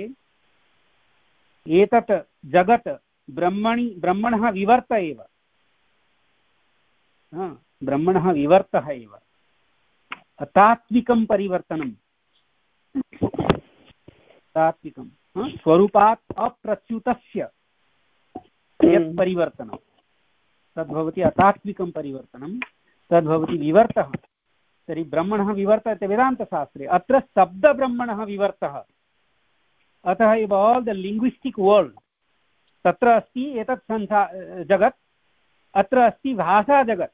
एतत् जगत् ब्रह्मणि ब्रह्मणः विवर्त एव, ब्रह्मणः विवर्तः एव, तात्विकं परिवर्तनं, तात्विकं स्वरूपात् अप्रच्युतस्य यत् परिवर्तनं तद्भवति अतात्विकं परिवर्तनं, तद्भवति विवर्तः। तर्हि ब्रह्मणः विवर्तते वेदान्तशास्त्रे, अत्र शब्दब्रह्मणः विवर्तः। अतः एव आल् द लिङ्ग्विस्टिक् वर्ल्ड् तत्र अस्ति एतत् संसा जगत्, अत्र अस्ति भाषाजगत्।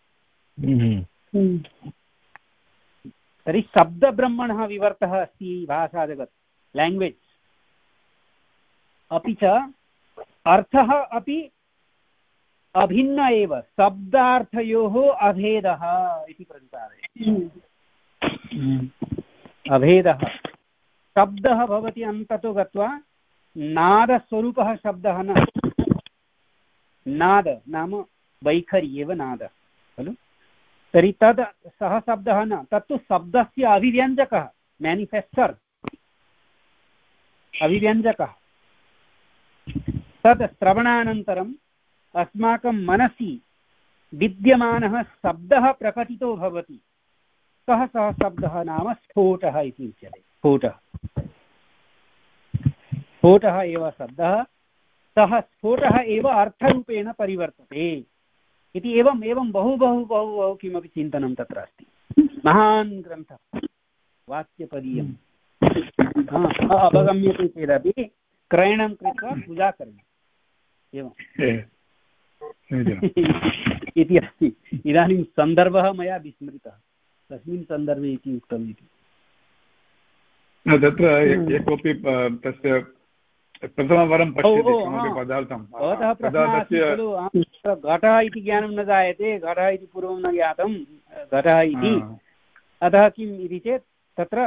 तर्हि शब्दब्रह्मणः विवर्तः अस्ति भाषाजगत्, लैंग्वेज। अपि च अर्थः अपि अभिन्न एव, शब्दार्थयोः अभेदः इति प्रतिपादयति। अभेदः शब्दः भवति अन्ततो गत्वा नादस्वरूपः शब्दः न, नाद नाम वैखरी एव नादः खलु। तर्हि तद् सः शब्दः न, तत्तु शब्दस्य अभिव्यञ्जकः, मैनिफेस्टर्, अभिव्यञ्जकः। तद् श्रवणानन्तरम् अस्माकं मनसि विद्यमानः शब्दः प्रकटितो भवति। कः सः शब्दः नाम स्फोटः इति उच्यते। स्फोटः स्फोटः एव शब्दः, सः स्फोटः एव अर्थरूपेण परिवर्तते इति। एवम् एवं बहु बहु बहु बहु किमपि चिन्तनं तत्र अस्ति। महान् ग्रन्थः वाक्यपदीयम्। अवगम्यते चेदपि क्रयणं कृत्वा पूजा करणीयम् एवम् इति अस्ति। इदानीं सन्दर्भः मया विस्मृतः, तस्मिन् सन्दर्भे इति उक्तम् इति। तत्र एक कोऽपि तस्य प्रथमवारं पश्यति किमपि पदार्थं, भवतः प्रश्नः अस्ति खलु घटः इति ज्ञानं न जायते, घटः इति पूर्वं न ज्ञातं घटः इति। अतः किम् इति चेत् तत्र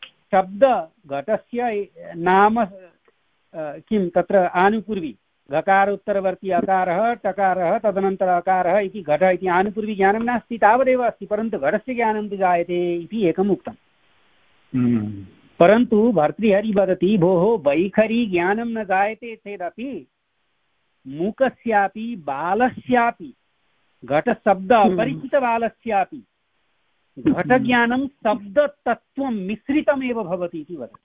शब्दघटस्य नाम किं तत्र आनुपूर्वी, घकारोत्तरवर्ती अकारः टकारः तदनन्तर अकारः इति घट इति आनुपूर्वी ज्ञानं नास्ति, तावदेव अस्ति, परन्तु घटस्य ज्ञानं तु जायते इति एकम् उक्तम्। परन्तु भर्तृहरि वदति भोः वैखरी ज्ञानं न जायते चेदपि मूकस्यापि बालस्यापि घटशब्द अपरिचितबालस्यापि घटज्ञानं शब्दतत्त्वं मिश्रितमेव भवति इति वदति।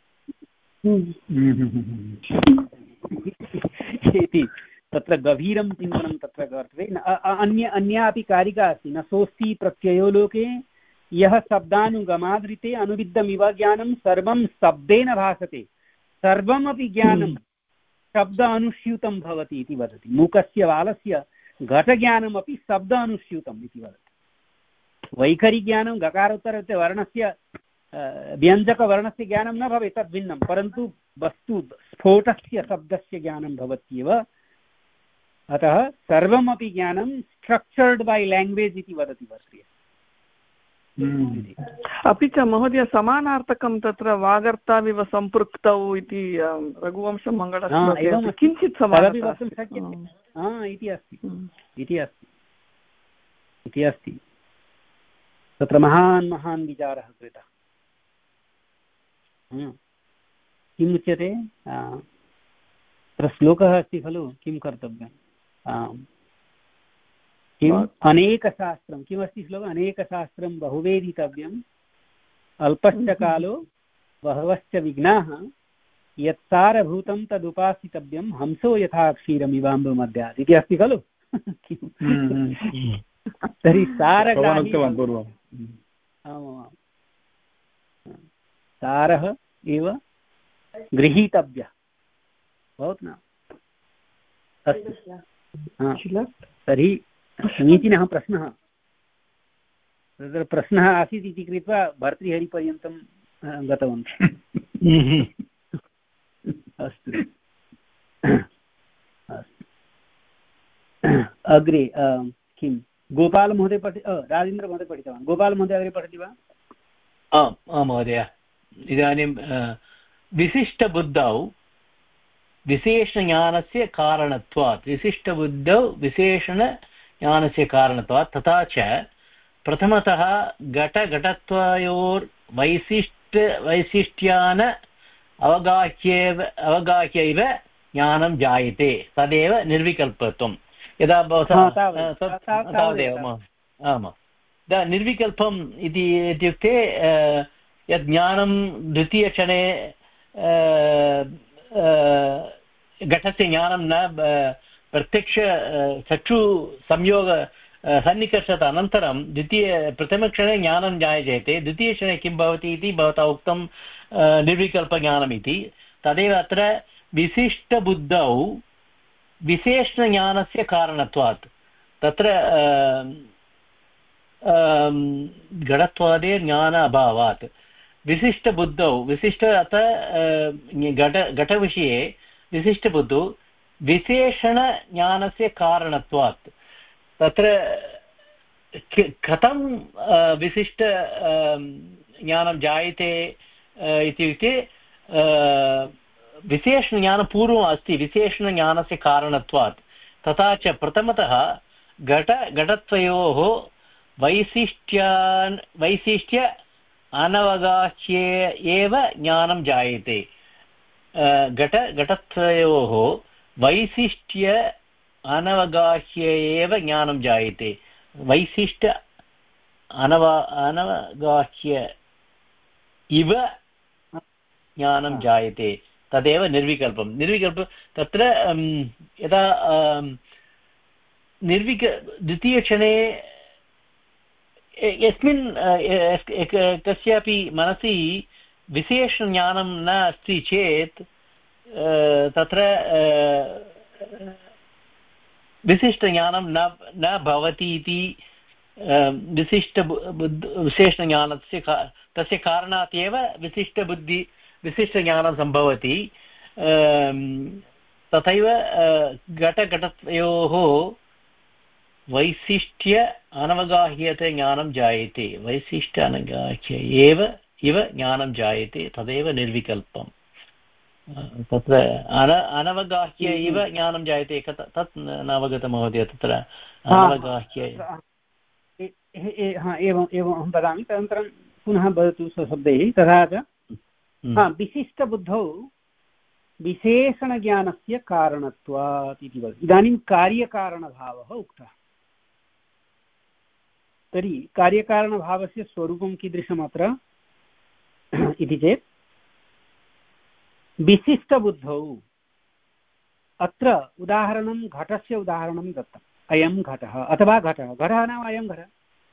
इति तत्र गभीरं चिन्तनं तत्र वर्तते। अन्य अन्या अपि कारिका अस्ति, न सोऽस्ति प्रत्ययो लोके यः शब्दानुगमादृते अनुविद्धमिव ज्ञानं सर्वं शब्देन भासते सर्वमपि ज्ञानं शब्द अनुस्यूतं भवति इति वदति। मूकस्य बालस्य घटज्ञानमपि शब्द अनुस्यूतम् इति वदति। वैखरिज्ञानं गकारोत्तरस्य वर्णस्य व्यञ्जकवर्णस्य ज्ञानं न भवेत्, तद् भिन्नं, परन्तु वस्तु स्फोटस्य शब्दस्य ज्ञानं भवत्येव। अतः सर्वमपि ज्ञानं स्ट्रक्चर्ड् बै लैंग्वेज इति वदति भर्तृहरिः। अपि च महोदय समानार्थकं तत्र वागर्ताविव सम्पृक्तौ इति रघुवंशमङ्गलश्लोके किञ्चित् समानता इति अस्ति इति अस्ति इति अस्ति तत्र महान् महान् विचारः कृतः। किम् उच्यते, तत्र श्लोकः अस्ति खलु, किं कर्तव्यम्, किम् अनेकशास्त्रं, किमस्ति श्लोकः, अनेकशास्त्रं बहुवेदितव्यम् अल्पश्च कालो बहवश्च विघ्नाः यत्सारभूतं तदुपासितव्यं हंसो यथा क्षीरमिवाम्बुमध्यात् इति अस्ति खलु। तर्हि सारग्राही सारः एव गृहीतव्यः भवतु न। अस्तु, तर्हि समीचीनः प्रश्नः। तत्र प्रश्नः आसीत् इति कृत्वा भर्तृहरिपर्यन्तं गतवन्तः। अस्तु अस्तु अग्रे किं गोपालमहोदय पठि राजेन्द्रमहोदय पठितवान्, गोपालमहोदय अग्रे पठति वा? आम् आं महोदय। इदानीं विशिष्टबुद्धौ विशेषज्ञानस्य कारणत्वात्, विशिष्टबुद्धौ विशेषणज्ञानस्य कारणत्वात्, तथा च प्रथमतः घटघटत्वयोर्वैशिष्ट् वैशिष्ट्यान अवगाह्यैव अवगाह्यैव ज्ञानं जायते, तदेव निर्विकल्पत्वं। यदा भवतः तावदेव आमां निर्विकल्पम् इति इत्युक्ते यद् ज्ञानं द्वितीयक्षणे घटस्य ज्ञानं न प्रत्यक्ष चक्षुसंयोग सन्निकर्षत अनन्तरं द्वितीय प्रथमक्षणे ज्ञानं जायते, द्वितीयक्षणे किं भवति इति भवता उक्तं निर्विकल्पज्ञानमिति। तदेव अत्र विशिष्टबुद्धौ विशेषज्ञानस्य कारणत्वात्, तत्र घटत्वादे ज्ञान अभावात् विशिष्टबुद्धौ, विशिष्ट अतः घट घटविषये विशिष्टबुद्धौ विशेषणज्ञानस्य कारणत्वात्, तत्र कथं विशिष्ट ज्ञानं जायते इत्युक्ते विशेषज्ञानं पूर्वम् अस्ति विशेषणज्ञानस्य कारणत्वात्। तथा च प्रथमतः घट घटत्वयोः वैशिष्ट्यान् वैशिष्ट्य अनवगाह्ये एव ज्ञानं जायते। घट घटत्वयोः वैशिष्ट्य अनवगाह्ये एव ज्ञानं जायते, वैशिष्ट्य अनवा अनवगाह्य इव ज्ञानं जायते, तदेव निर्विकल्पं। निर्विकल्पं तत्र यदा निर्विक द्वितीयक्षणे यस्मिन् कस्यापि मनसि विशेषज्ञानं न अस्ति चेत् तत्र विशिष्टज्ञानं न न भवति इति विशिष्टबुद्ध विशेषज्ञानस्य तस्य कारणात् एव विशिष्टबुद्धि विशिष्टज्ञानं सम्भवति। तथैव घटघटयोः वैशिष्ट्य अनवगाह्यते ज्ञानं जायते, वैशिष्ट्य अनगाह्य एव इव ज्ञानं जायते, तदेव निर्विकल्पम्। तत्र अन अनवगाह्य इव ज्ञानं जायते, तत् न अवगतं महोदय। तत्र अनवगाह्य एवम् एवम् अहं वदामि। तदनन्तरं पुनः वदतु स्वशब्दैः। तथा च हा विशिष्टबुद्धौ विशेषणज्ञानस्य कारणत्वात् इति वदति। इदानीं कार्यकारणभावः उक्तः। तर्हि कार्यकारणभावस्य स्वरूपं कीदृशमत्र इति चेत् विशिष्टबुद्धौ अत्र उदाहरणं घटस्य उदाहरणं दत्तम्। अयं घटः अथवा घटः घटः नाम अयं घटः।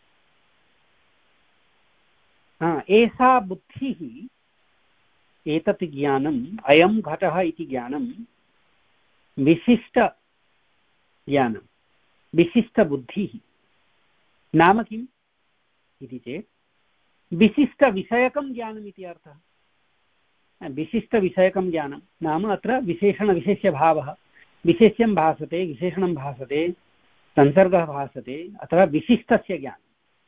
हा एषा बुद्धिः एतत् ज्ञानम् अयं घटः इति ज्ञानं विशिष्टज्ञानं विशिष्टबुद्धिः नाम किम् इति चेत् विशिष्टविषयकं ज्ञानम् इति अर्थः। विशिष्टविषयकं ज्ञानं नाम अत्र विशेषणविशेष्यभावः, विशेष्यं भासते, विशेषणं भासते, संसर्गः भासते, अथवा विशिष्टस्य ज्ञानं,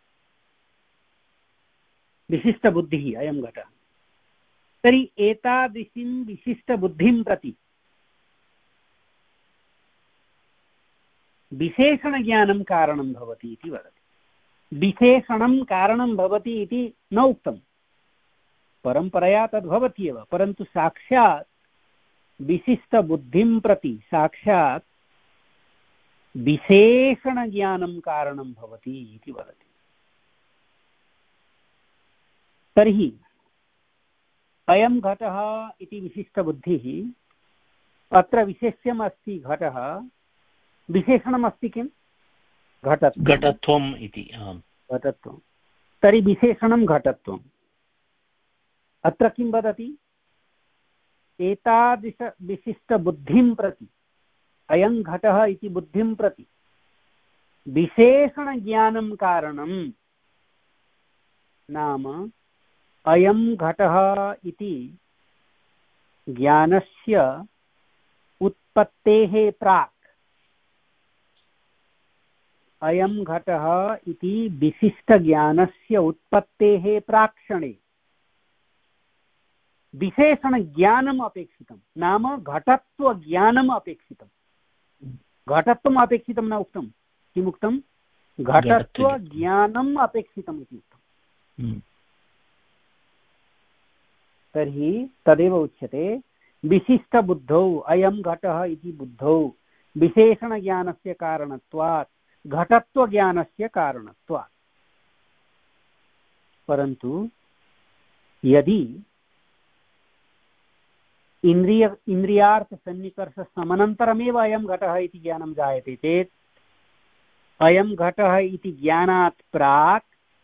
विशिष्टबुद्धिः अयं घटः। तर्हि एतादृशीं विशिष्टबुद्धिं प्रति विशेषणज्ञानं कारणं भवति इति वदति। विशेषणं कारणं भवति इति न उक्तं, परम्परया तद्भवत्येव, परन्तु साक्षात् विशिष्टबुद्धिं प्रति साक्षात् विशेषणज्ञानं कारणं भवति इति वदति। तर्हि अयं घटः इति विशिष्टबुद्धिः, अत्र विशेष्यम् अस्ति घटः, विशेषणमस्ति किं घटत्वं घटत्वम् इति घटत्वं। तर्हि विशेषणं घटत्वम्। अत्र किं वदति, एतादृशविशिष्टबुद्धिं प्रति अयं घटः इति बुद्धिं प्रति विशेषणज्ञानं कारणं नाम अयं घटः इति ज्ञानस्य उत्पत्तेः प्राक् अयं घटः इति विशिष्टज्ञानस्य उत्पत्तेः प्राक्क्षणे विशेषणज्ञानम् अपेक्षितं, नाम घटत्वज्ञानम् अपेक्षितं। घटत्वम् अपेक्षितं न उक्तं, किमुक्तं, घटत्वज्ञानम् अपेक्षितम् इति उक्तम्। तर्हि तदेव उच्यते विशिष्टबुद्धौ अयं घटः इति बुद्धौ विशेषणज्ञानस्य कारणत्वात् घटत्वज्ञानस्य कारणत्वात्। परन्तु यदि इन्द्रिय इन्द्रियार्थसन्निकर्षसमनन्तरमेव अयं घटः इति ज्ञानं जायते चेत् अयं घटः इति ज्ञानात् प्राक्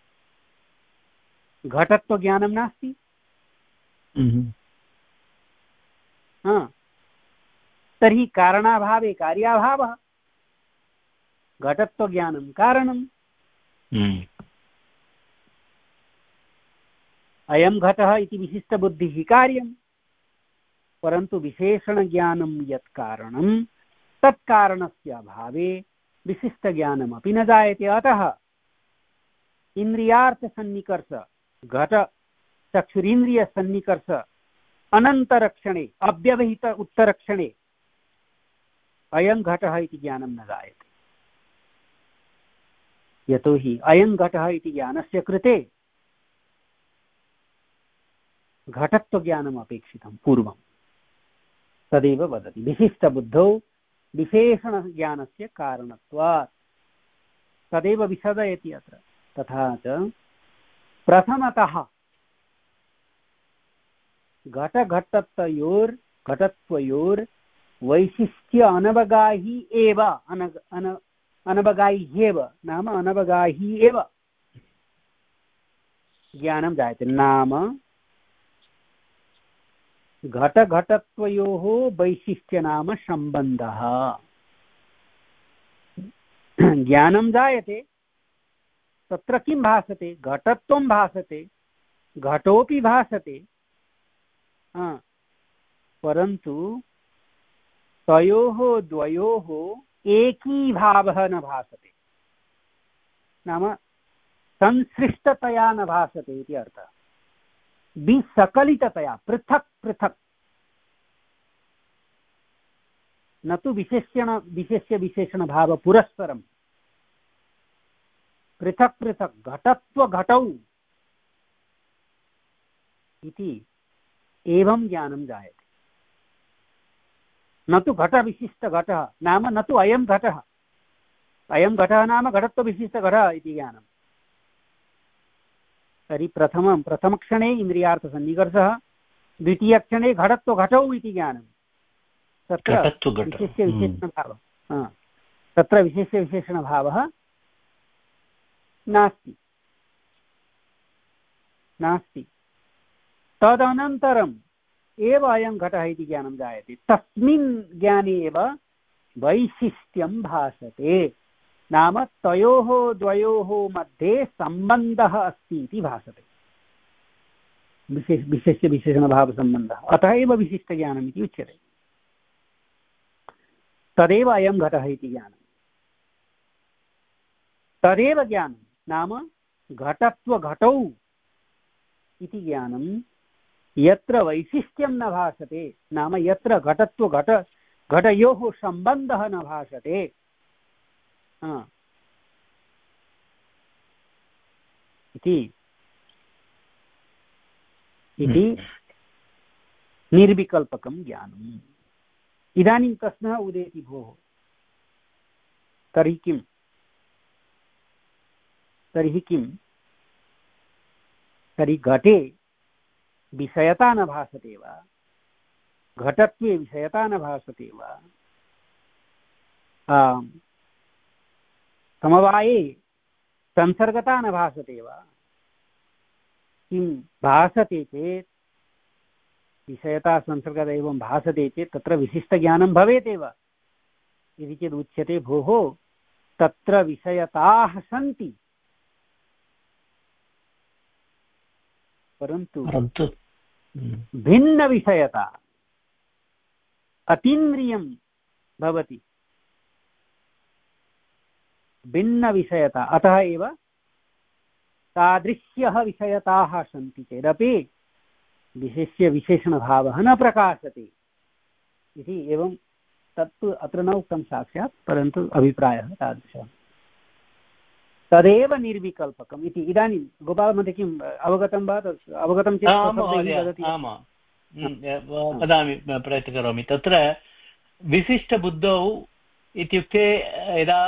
घटत्वज्ञानं नास्ति। हा तर्हि कारणाभावे कार्याभावः, घटत्वज्ञानं कारणम्। अयं घटः इति विशिष्टबुद्धिः कार्यं, परन्तु विशेषणज्ञानं यत् कारणं तत्कारणस्य अभावे विशिष्टज्ञानमपि न जायते। अतः इन्द्रियार्थसन्निकर्ष घट चक्षुरीन्द्रियसन्निकर्ष अनन्तरक्षणे अव्यवहित उत्तरक्षणे अयं घटः इति ज्ञानं न जायते। यतोहि अयं घटः इति ज्ञानस्य कृते घटत्वज्ञानम् अपेक्षितं पूर्वं। तदेव वदति विशिष्टबुद्धौ विशेषणज्ञानस्य कारणत्वात्। तदेव विशदयति अत्र। तथा च प्रथमतः घटघटत्वयोर् घटत्वयोर् वैशिष्ट्य अनवगाही एव अन अन अनवगाही एव नाम अनवगाही एव ज्ञानं जायते। नाम घटघटत्वयोः वैशिष्ट्य नाम सम्बन्धः ज्ञानं जायते। तत्र किं भासते, घटत्वं भासते, घटोपि भासते, परन्तु तयोः द्वयोः एकीभावः न भासते, नाम संसृष्टतया न भासते इति अर्थः। विसकलिततया पृथक् पृथक्, न तु विशेषण विशेष्य विशेषणभाव पुरस्सरं, पृथक् पृथक् घटत्व घटौ इति एवं ज्ञानं जायते, न तु घटविशिष्टघटः नाम न तु अयं घटः, अयं घटः नाम घटत्वविशिष्टघटः इति ज्ञानं। तर्हि प्रथमं प्रथमक्षणे इन्द्रियार्थसन्निकर्षः, द्वितीयक्षणे घटत्वघटौ इति ज्ञानं। तत्र विशेष्यविशेषणभावः तत्र विशेष्यविशेषणभावः नास्ति नास्ति तदनन्तरम् एव अयं घटः इति ज्ञानं जायते। तस्मिन् ज्ञाने एव वैशिष्ट्यं भासते, नाम तयोः द्वयोः मध्ये सम्बन्धः अस्ति इति भासते, विशेष विशेष्यविशेषणभावसम्बन्धः। अतः एव विशिष्टज्ञानम् इति उच्यते। तदेव अयं घटः इति ज्ञानं, तदेव ज्ञानं नाम घटत्वघटौ इति ज्ञानं यत्र वैशिष्ट्यं न भासते, नाम यत्र घटत्वघट घटयोः सम्बन्धः न भासते, इति इति निर्विकल्पकं ज्ञानम्। इदानीं प्रश्नः उदेति, भोः तर्हि किम् तर्हि किं तर्हि घटे विषयता न भासते वा, घटत्वे विषयता न भासते वा, समवाये संसर्गता न भासते वा, किं भासते चेत् विषयता संसर्गता एवं भासते चेत् तत्र विशिष्टज्ञानं भवेदेव। इति चेत् उच्यते, भोः तत्र विषयताः सन्ति परन्तु भिन्नविषयता, अतीन्द्रियं भवति, भिन्नविषयता। अतः एव तादृश्यः विषयताः सन्ति चेदपि विशेष्य विशेषणभावः न प्रकाशते इति। एवं तत्तु अत्र न उक्तं साक्षात्, परन्तु अभिप्रायः तादृशः। तदेव निर्विकल्पकम् इति। इदानीं गोपालमध्ये किम् अवगतं वा? अवगतं चेत् वदामि, प्रयत्नं करोमि। तत्र विशिष्टबुद्धौ इत्युक्ते यदा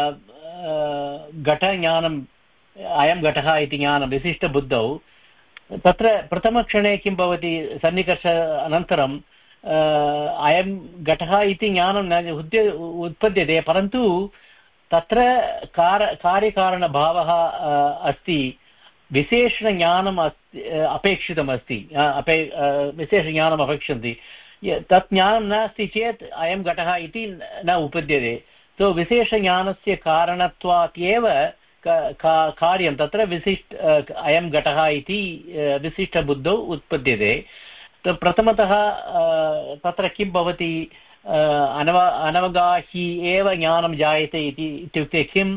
घटज्ञानम्, अयं घटः इति ज्ञानं विशिष्टबुद्धौ, तत्र प्रथमक्षणे किं भवति, सन्निकर्ष अनन्तरम् अयं घटः इति ज्ञानं न उत्पद्यते, परन्तु तत्र कार कार्यकारणभावः अस्ति, विशेषज्ञानम् अस्ति, अपेक्षितमस्ति, अपे विशेषज्ञानम् अपेक्षन्ति। तत् ज्ञानं नास्ति चेत् अयं घटः इति न उपद्यते। सो विशेषज्ञानस्य कारणत्वात् एव कार्यं तत्र विशिष्ट अयं घटः इति विशिष्टबुद्धौ उत्पद्यते। प्रथमतः तत्र किं भवति, अनव अनवगाही एव ज्ञानं जायते इति इत्युक्ते किं,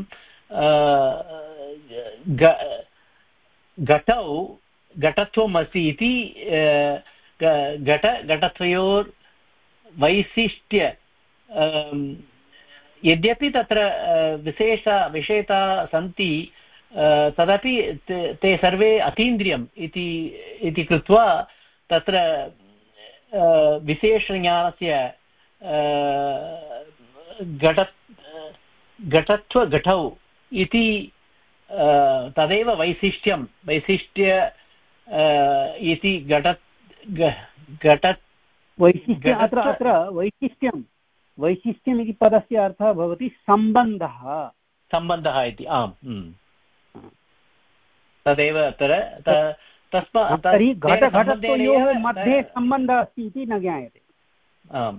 घटौ घटत्वम् अस्ति इति, घट घटत्वयोर् वैशिष्ट्य, यद्यपि तत्र विशेष विषयता सन्ति तदपि ते सर्वे अतीन्द्रियम् इति इति कृत्वा तत्र विशेषज्ञानस्य घट घटत्वघटौ इति तदेव वैशिष्ट्यं, वैशिष्ट्य इति घट घट वैशिष्ट्य। अत्र अत्र वैशिष्ट्यं वैशिष्ट्यम् इति पदस्य अर्थः भवति सम्बन्धः, सम्बन्धः इति। आम्, तदेव अत्र तस्मात् तर्हि घटघटत्वयोः मध्ये सम्बन्धः अस्ति इति न ज्ञायते। आम्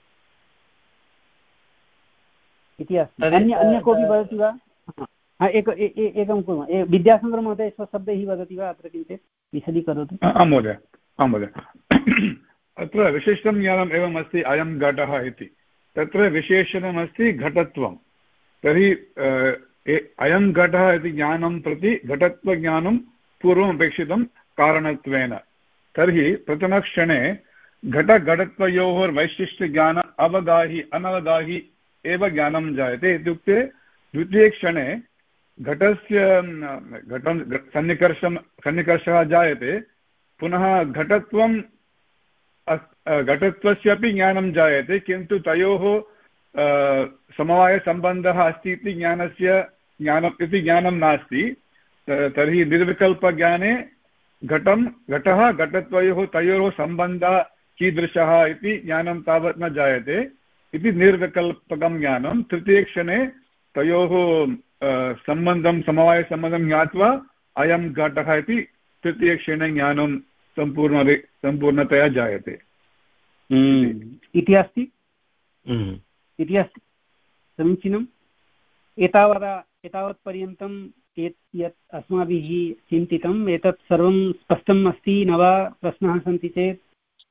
इति अस्ति। अन्य अन्य कोऽपि वदति वा? एक एकं कुर्मः, विद्यासागरमहोदय स्वशब्दैः वदति वा अत्र किञ्चित् विशदीकरोतु? आं महोदय, आं महोदय। अत्र विशिष्टं ज्ञानम् एवम् अस्ति, अयं घटः इति। तत्र विशेषणमस्ति घटत्वं। तर्हि अयं घटः इति ज्ञानं प्रति घटत्वज्ञानं पूर्वम् अपेक्षितं कारणत्वेन। तर्हि प्रथमक्षणे घटघटत्वयोः वैशिष्ट्यज्ञान अवगाहि अनवगाहि एव ज्ञानं जायते। इत्युक्ते द्वितीयक्षणे घटस्य घटं सन्निकर्षं सन्निकर्षः जायते, पुनः घटत्वं घटत्वस्यापि ज्ञानं जायते, किन्तु तयोः समवायसम्बन्धः अस्ति इति ज्ञानस्य ज्ञानम् इति ज्ञानं नास्ति। तर्हि निर्विकल्पज्ञाने घटं घटः घटत्वयोः तयोः सम्बन्धः कीदृशः इति ज्ञानं तावत् न जायते इति निर्विकल्पकं ज्ञानं। तृतीयक्षणे तयोः सम्बन्धं समवायसम्बन्धं ज्ञात्वा अयं घटः इति तृतीयक्षणे ज्ञानं सम्पूर्ण सम्पूर्णतया जायते इति अस्ति इति अस्ति समीचीनम्। एतावता एतावत्पर्यन्तं यत् यत् अस्माभिः चिन्तितम् एतत् सर्वं स्पष्टम् अस्ति न वा? प्रश्नाः सन्ति चेत्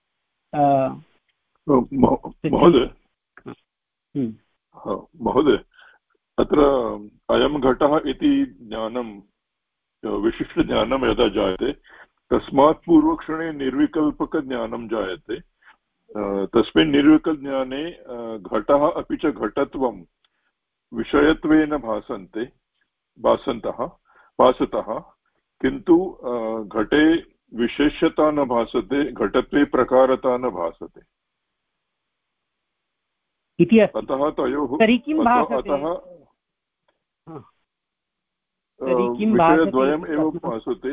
महोदय महोदय अत्र अयं घटः इति ज्ञानं विशिष्टज्ञानं यदा जायते तस्मात् पूर्वक्षणे निर्विकल्पकज्ञानं जायते। तस्मिन् निर्विकल्पज्ञाने घटः अपि च घटत्वं विषयत्वेन भासन्ते भासन्तः भासतः, किन्तु घटे विशेष्यता न भासते, घटत्वे प्रकारता न भासते इति अस्ति। अतः तयोः अतः विषयद्वयम् एव भासते,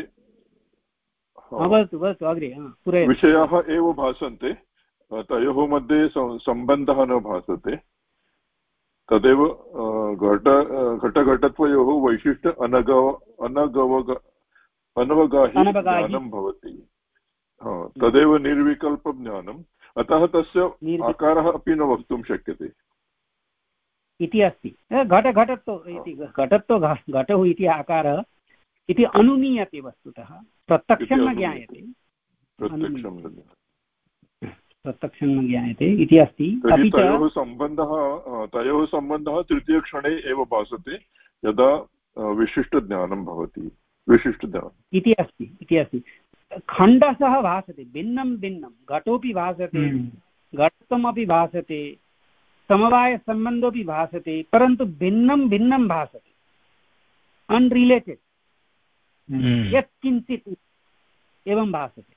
विषयाः एव भासन्ते, तयोः मध्ये सम्बन्धः न भासते। तदेव घट घटघटत्वयोः वैशिष्ट्य अनगव अनगवग अनवगाहि ज्ञानं भवति। तदेव निर्विकल्पज्ञानम्। अतः तस्य आकारः अपि न वक्तुं शक्यते इति अस्ति। घट घटत्व इति घटत्व घटः इति आकारः इति अनुमीयते, वस्तुतः प्रत्यक्षं न ज्ञायते, प्रत्यक्षं प्रत्यक्षं न ज्ञायते इति अस्ति। अपि च तयोः सम्बन्धः तयोः सम्बन्धः तृतीयक्षणे एव भासते यदा विशिष्टज्ञानं भवति। विशिष्टज्ञानम् इति अस्ति इति अस्ति खण्डशः भासते, भिन्नं भिन्नं घटोऽपि भासते, घटत्वमपि भासते, समवायसम्बन्धोऽपि भासते, परन्तु भिन्नं भिन्नं भासते, अनरिलेटेड यत्किञ्चित् एवं भासते।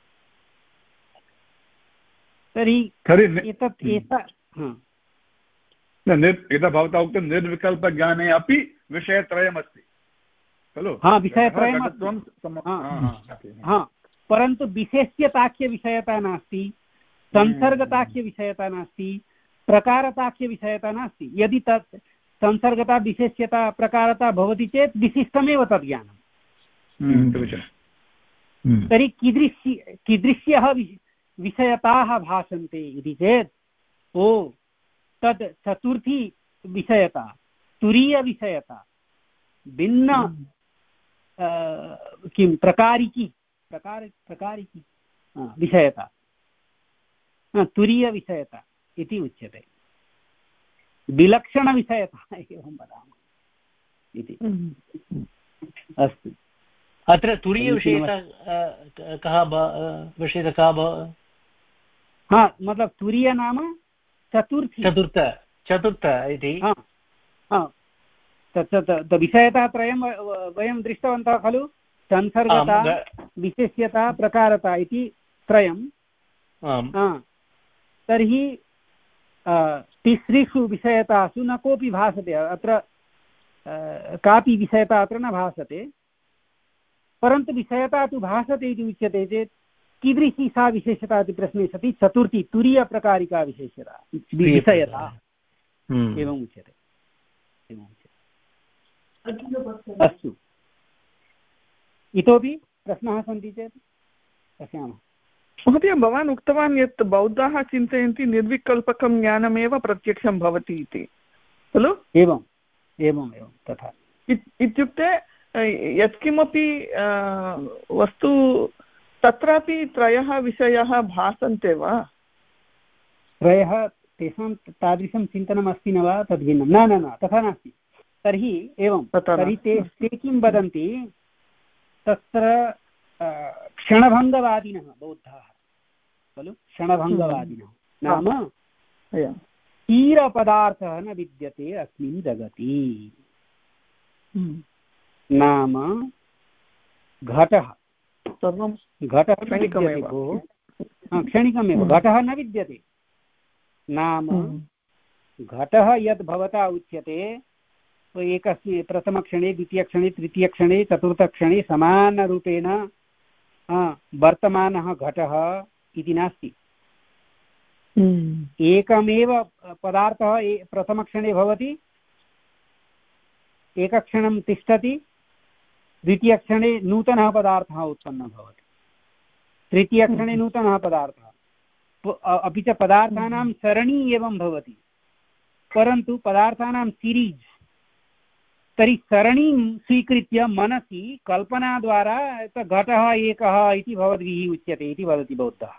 तर्हि एतत् यदा भवता उक्तं निर्विकल्पज्ञाने अपि विषयत्रयमस्ति खलु? हा, विषयत्रयम्, परन्तु विशेष्यताख्यविषयता नास्ति, संसर्गताख्यविषयता नास्ति, प्रकारताख्यविषयता नास्ति। यदि तत् संसर्गता विशेष्यता प्रकारता भवति चेत् विशिष्टमेव तद् ज्ञानं। तर्हि कीदृशी कीदृश्यः विषयताः भासन्ते इति चेत् ओ तद् चतुर्थी विषयता, तुरीयविषयता, भिन्न किं प्रकारिकी प्रकार प्रकारिकी विषयता, तुरीयविषयता इति उच्यते। विलक्षणविषयता एवं वदामः इति। अस्तु, अत्र तुरीयविषयता कः विषयता कः? हा, मतलब तुरीय नाम चतुर्थी, चतुर्थ चतुर्थ इति। तत् विषयतात्रयं वयं दृष्टवन्तः खलु, संसर्गता, विशेष्यता, प्रकारता इति त्रयं। तर्हि तिसृषु विषयतासु न कोऽपि भासते, अत्र कापि विषयता अत्र न भासते, परन्तु विषयता तु भासते इति उच्यते चेत् कीदृशी सा विशेषता इति प्रश्ने सति चतुर्थी तुरीयप्रकारिका विशेषता विषयता एवम् उच्यते। अस्तु, इतोपि प्रश्नाः सन्ति चेत् पश्यामः। महोदय, भवान् उक्तवान् यत् बौद्धाः चिन्तयन्ति निर्विकल्पकं ज्ञानमेव प्रत्यक्षं भवति इति खलु? एवम् एवम् एवं तथा इत्युक्ते यत्किमपि वस्तु तत्रापि त्रयः विषयाः भासन्ते वा? त्रयः, तेषां तादृशं चिन्तनम् अस्ति न वा? तद्भिन्नं न न न तथा नास्ति। तर्हि एवं, तर्हि ते ते किं वदन्ति, तत्र क्षणभङ्गवादिनः बौद्धाः खलु, क्षणभङ्गवादिनः नाम स्थिरपदार्थः न विद्यते अस्मिन् जगति। नाम घटः सर्वं घटः क्षणिकमेव क्षणिकमेव घटः न विद्यते नाम घटः यद् भवता उच्यते एकस्मिन् प्रथमक्षणे द्वितीयक्षणे तृतीयक्षणे चतुर्थक्षणे समानरूपेण वर्तमानः घटः इति नास्ति। एकमेव पदार्थः प्रथमक्षणे भवति, एकक्षणं तिष्ठति, द्वितीयक्षणे नूतनः पदार्थः उत्पन्नः भवति, तृतीयक्षणे नूतनः पदार्थः, अपि च पदार्थानां सरणि एवं भवति, परन्तु पदार्थानां सीरीस्। तर्हि सरणिं स्वीकृत्य मनसि कल्पनाद्वारा घटः एकः इति भवद्भिः उच्यते इति वदति बौद्धः।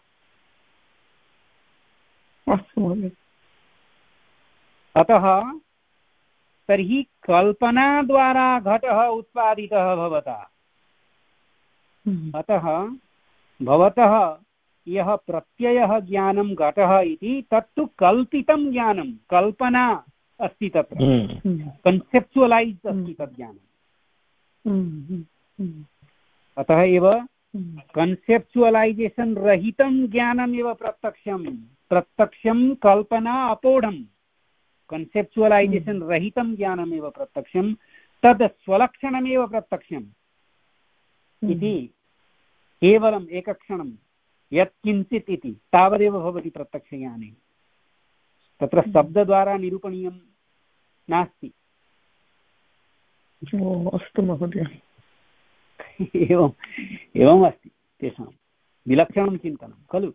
अतः तर्हि कल्पनाद्वारा घटः उत्पादितः भवता। अतः भवतः यः प्रत्ययः ज्ञानं घटः इति तत्तु कल्पितं ज्ञानं, कल्पना अस्ति तत्र, कन्सेप्चुवलैज् अस्ति तद् ज्ञानम्। अतः एव कन्सेप्चुवलैजेशन् रहितं ज्ञानमेव प्रत्यक्षं, प्रत्यक्षं कल्पना अपोढं, कन्सेप्चुवलैजेशन् रहितं ज्ञानमेव प्रत्यक्षं, तद् स्वलक्षणमेव प्रत्यक्षम् इति केवलम् एकक्षणं यत्किञ्चित् इति तावदेव भवति प्रत्यक्षज्ञाने। तत्र शब्दद्वारा निरूपणीयं नास्ति। अस्तु महोदय, एवम् एवम् अस्ति तेषां विलक्षणं चिन्तनं खलु।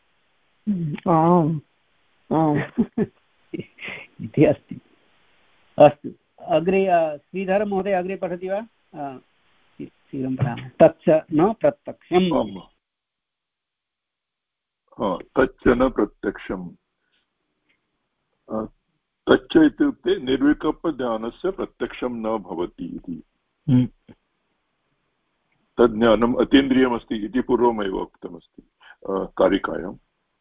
आम् आम् इति अस्ति। अस्तु, अग्रे श्रीधर महोदय अग्रे पठति वा? शीघ्रं पठामः। तच्च न प्रत्यक्षम्। तच्च न प्रत्यक्षम्। तच्च इत्युक्ते निर्विकल्पज्ञानस्य प्रत्यक्षं न भवति इति। तद् ज्ञानम् अतीन्द्रियमस्ति इति पूर्वमेव उक्तमस्ति कारिकायां।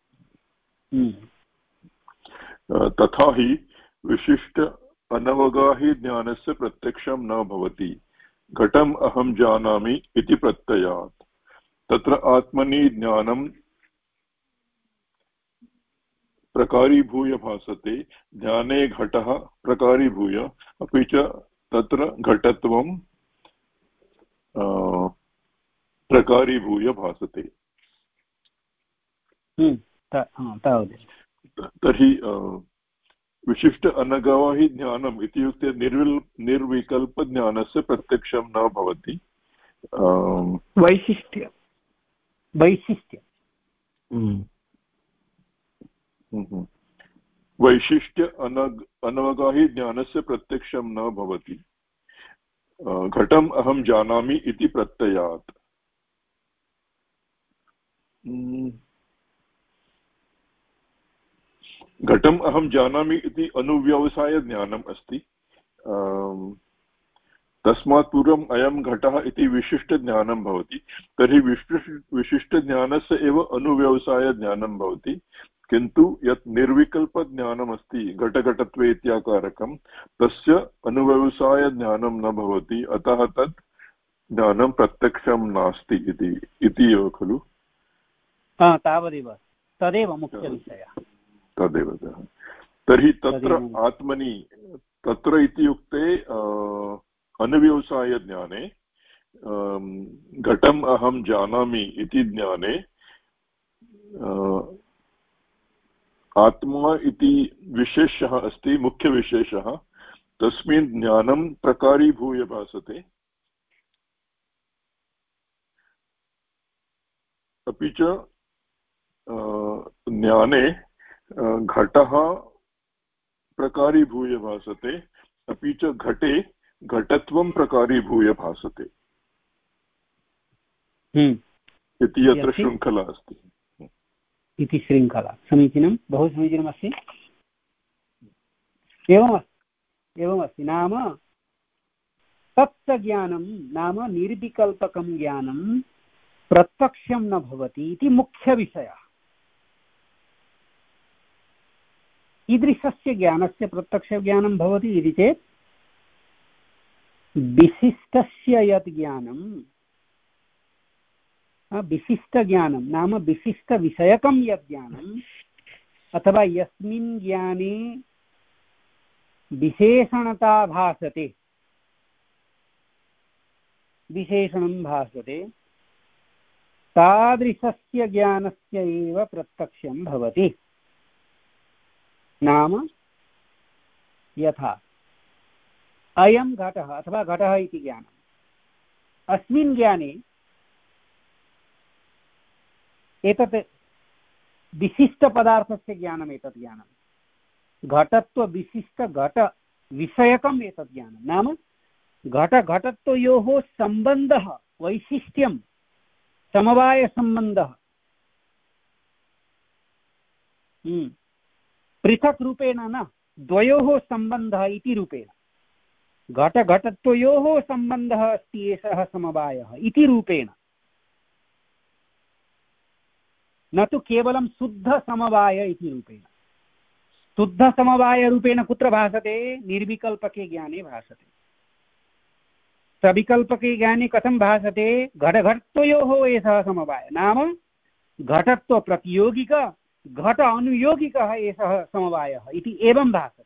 तथा हि विशिष्ट अनवगाहि ज्ञानस्य प्रत्यक्षं न भवति घटम् अहं जानामि इति प्रत्ययात्। तत्र आत्मनि ज्ञानं प्रकारीभूय भासते, ज्ञाने घटः प्रकारीभूय, अपि च तत्र घटत्वं प्रकारीभूय भासते। तर्हि विशिष्ट अनगवाहि ज्ञानम् इत्युक्ते निर्विल् निर्विकल्पज्ञानस्य प्रत्यक्षं न भवति। वैशिष्ट्य वैशिष्ट्य वैशिष्ट्य अनग अनवगाहि ज्ञानस्य प्रत्यक्षं न भवति घटम् अहं जानामि इति प्रत्ययात्। घटम् अहं जानामि इति अनुव्यवसायज्ञानम् अस्ति। तस्मात् पूर्वम् अयं घटः इति विशिष्टज्ञानं भवति। तर्हि विशिष्ट विशिष्टज्ञानस्य एव अनुव्यवसायज्ञानं भवति, किन्तु यत् निर्विकल्पज्ञानमस्ति घटघटत्वे इत्याकारकं, तस्य अनुव्यवसायज्ञानं न भवति। अतः तत् ज्ञानं प्रत्यक्षं नास्ति इति इति एव खलु। तावदेव, तदेव मुख्यविषयः। तदेव। तर्हि तत्र आत्मनि, तत्र इत्युक्ते अनुव्यवसायज्ञाने घटम् अहं जानामि इति ज्ञाने आत्मा इति विशेषः अस्ति, मुख्यविशेषः। तस्मिन् ज्ञानं प्रकारीभूय भासते, अपि च ज्ञाने घटः प्रकारीभूय भासते, अपि च घटे घटत्वं प्रकारीभूय भासते इति अत्र शृङ्खला अस्ति। इति शृङ्खला समीचीनं, बहु समीचीनमस्ति। एवमस्ति एवमस्ति नाम तत्त्वज्ञानं नाम निर्विकल्पकं ज्ञानं प्रत्यक्षं न भवति इति मुख्यविषयः। ईदृशस्य ज्ञानस्य प्रत्यक्षज्ञानं भवति इति चेत् विशिष्टस्य यत् ज्ञानं विशिष्टज्ञानं नाम विशिष्टविषयकं यत् ज्ञानम् अथवा यस्मिन् ज्ञाने विशेषणता भासते, विशेषणं भासते, तादृशस्य ज्ञानस्य एव प्रत्यक्षं भवति। नाम यथा अयं घटः अथवा घटः इति ज्ञानम्, अस्मिन् ज्ञाने एतत् विशिष्टपदार्थस्य ज्ञानम्, एतत् ज्ञानं घटत्वविशिष्टघटविषयकम् एतत् ज्ञानं। नाम घटघटत्वयोः सम्बन्धः, वैशिष्ट्यं, समवायसम्बन्धः पृथक् रूपेण न, द्वयोः सम्बन्धः इति रूपेण। घटघटत्वयोः सम्बन्धः अस्ति एषः समवायः इति रूपेण, न तु केवलं शुद्धसमवाय इति रूपेण। शुद्धसमवायरूपेण कुत्र भासते? निर्विकल्पके ज्ञाने भासते। सविकल्पके ज्ञाने कथं भासते? घटघटत्वयोः एषः समवाय, नाम घटत्वप्रतियोगिक घट अनुयोगिकः एषः समवायः इति एवं भासते।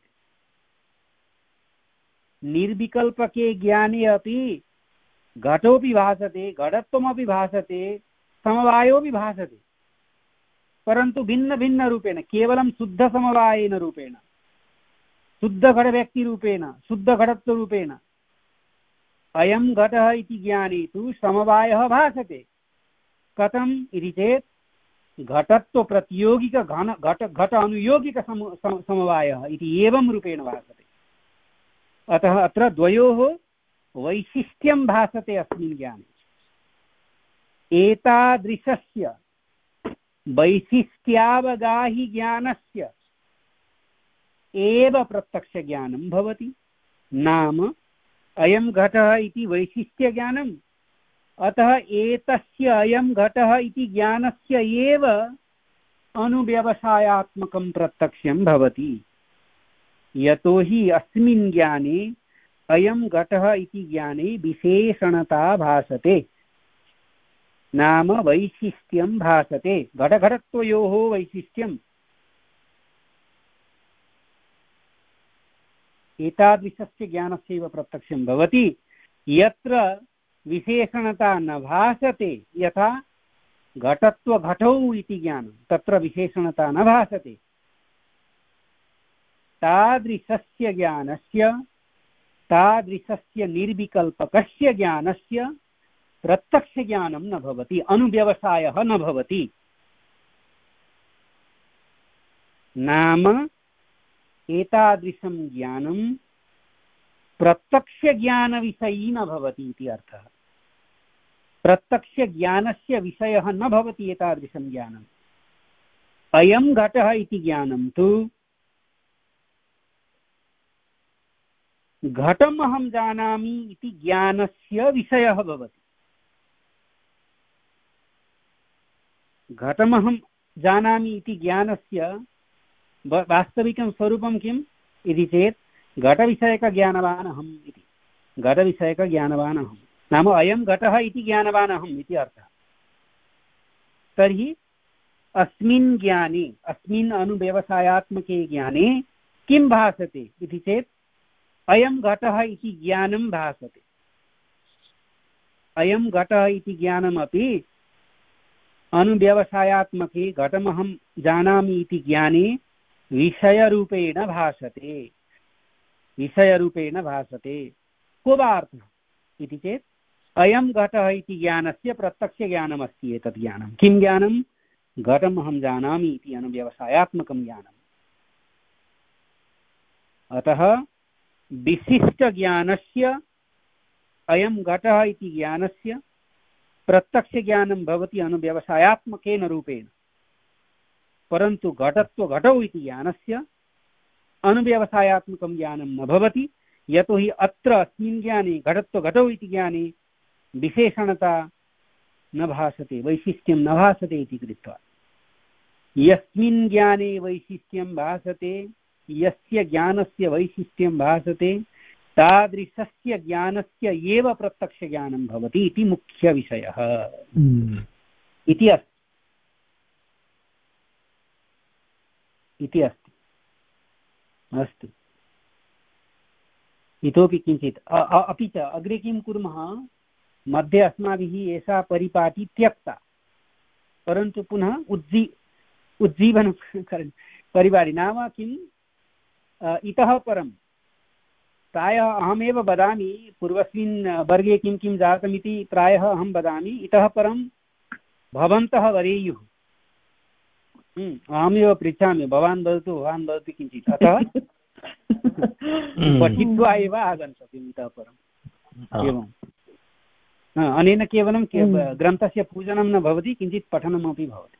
निर्विकल्पके ज्ञाने अपि घटोऽपि भासते, घटत्वमपि भासते, समवायोऽपि भासते, परन्तु भिन्न भिन्न रूपेण, केवलं शुद्धसमवायेन रूपेण, शुद्धघटव्यक्तिरूपेण, शुद्धघटत्वरूपेण। अयं घटः इति ज्ञाने तु समवायः भासते। कथम् इति चेत् घटत्वप्रतियोगिक घन घट घट अनुयोगिक सम समवायः इति एवं रूपेण भासते। अतः अत्र द्वयोः वैशिष्ट्यं भासते अस्मिन् ज्ञाने। एतादृशस्य वैशिष्ट्यावगाहि ज्ञानस्य एव प्रत्यक्षज्ञानं भवति। नाम अयं घटः इति वैशिष्ट्यज्ञानम्, अतः एतस्य अयं घटः इति ज्ञानस्य एव अनुव्यवसायात्मकं प्रत्यक्षं भवति। यतोहि अस्मिन् ज्ञाने अयं घटः इति ज्ञाने विशेषणता भासते, नाम वैशिष्ट्यं भासते, घटघटत्वयोः वैशिष्ट्यम्। एतादृशस्य ज्ञानस्यैव प्रत्यक्षं भवति। यत्र विशेषणता न भासते, यथा घटत्वघटौ इति ज्ञानं, तत्र विशेषणता न भासते, तादृशस्य ज्ञानस्य, तादृशस्य निर्विकल्पकस्य ज्ञानस्य प्रत्यक्षज्ञानं न भवति, अनुव्यवसायः न भवति। नाम एतादृशं ज्ञानं प्रत्यक्षज्ञानविषयी न भवति इति अर्थः। प्रत्यक्षज्ञानस्य विषयः न भवति एतादृशं ज्ञानम्। अयं घटः इति ज्ञानं तु घटमहं जानामि इति ज्ञानस्य विषयः भवति। घटमहं जानामि इति ज्ञानस्य वास्तविकं स्वरूपं किम् इति चेत् घटविषयकज्ञानवान् अहम् इति। घटविषयकज्ञानवान् अहं नाम अयं घटः इति ज्ञानवान् अहम् इति अर्थः। तर्हि अस्मिन् ज्ञाने, अस्मिन् अनुव्यवसायात्मके ज्ञाने किं भासते इति चेत् अयं घटः इति ज्ञानं भासते। अयं घटः इति ज्ञानमपि अनुव्यवसायात्मके घटमहं जानामि इति ज्ञाने विषयरूपेण भासते, विषयरूपेण भासते। को वा अर्थः इति चेत् अयं घटः इति ज्ञानस्य प्रत्यक्षज्ञानमस्ति। एतत् ज्ञानं किं ज्ञानं? घटमहं जानामि इति अनुव्यवसायात्मकं ज्ञानम्। अतः विशिष्टज्ञानस्य, अयं घटः इति ज्ञानस्य प्रत्यक्षज्ञानं भवति अनुव्यवसायात्मकेन रूपेण, परन्तु घटत्वघटौ इति ज्ञानस्य अनुव्यवसायात्मकं ज्ञानं न भवति। यतोहि अत्र अस्मिन् ज्ञाने, घटत्वघटौ इति ज्ञाने विशेषणता न भासते, वैशिष्ट्यं न भासते इति कृत्वा यस्मिन् ज्ञाने वैशिष्ट्यं भासते, यस्य ज्ञानस्य वैशिष्ट्यं भासते, तादृशस्य ज्ञानस्य एव प्रत्यक्षज्ञानं भवति इति मुख्यविषयः। इति अस्ति इति अस्ति अस्तु इतोपि किञ्चित् अपि च अग्रे किं कुर्मः मध्ये अस्माभिः एषा परिपाटी त्यक्ता परन्तु पुनः उज्जी उज्जीवन परिपाटी नाम किम् इतः परं प्रायः अहमेव वदामि पूर्वस्मिन् वर्गे किं किं जातमिति प्रायः अहं वदामि इतः परं भवन्तः वदेयुः अहमेव पृच्छामि भवान् वदतु भवान् वदतु किञ्चित् अतः पठित्वा एव आगन्तव्यम् इतः परम् एवम् अनेन केवलं ग्रन्थस्य पूजनं न भवति किञ्चित् पठनमपि भवति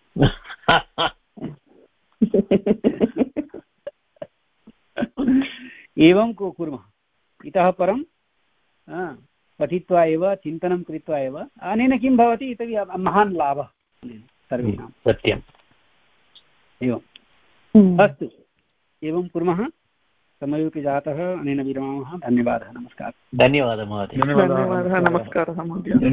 एवं कुर्मः इतः परं पठित्वा एव चिन्तनं कृत्वा एव अनेन किं भवति इति महान् लाभः सर्वेषां सत्यम् एवम् अस्तु एवं कुर्मः समयोपि जातः अनेन विरमामः धन्यवादः नमस्कारः धन्यवादः महोदय धन्यवादः नमस्कारः महोदय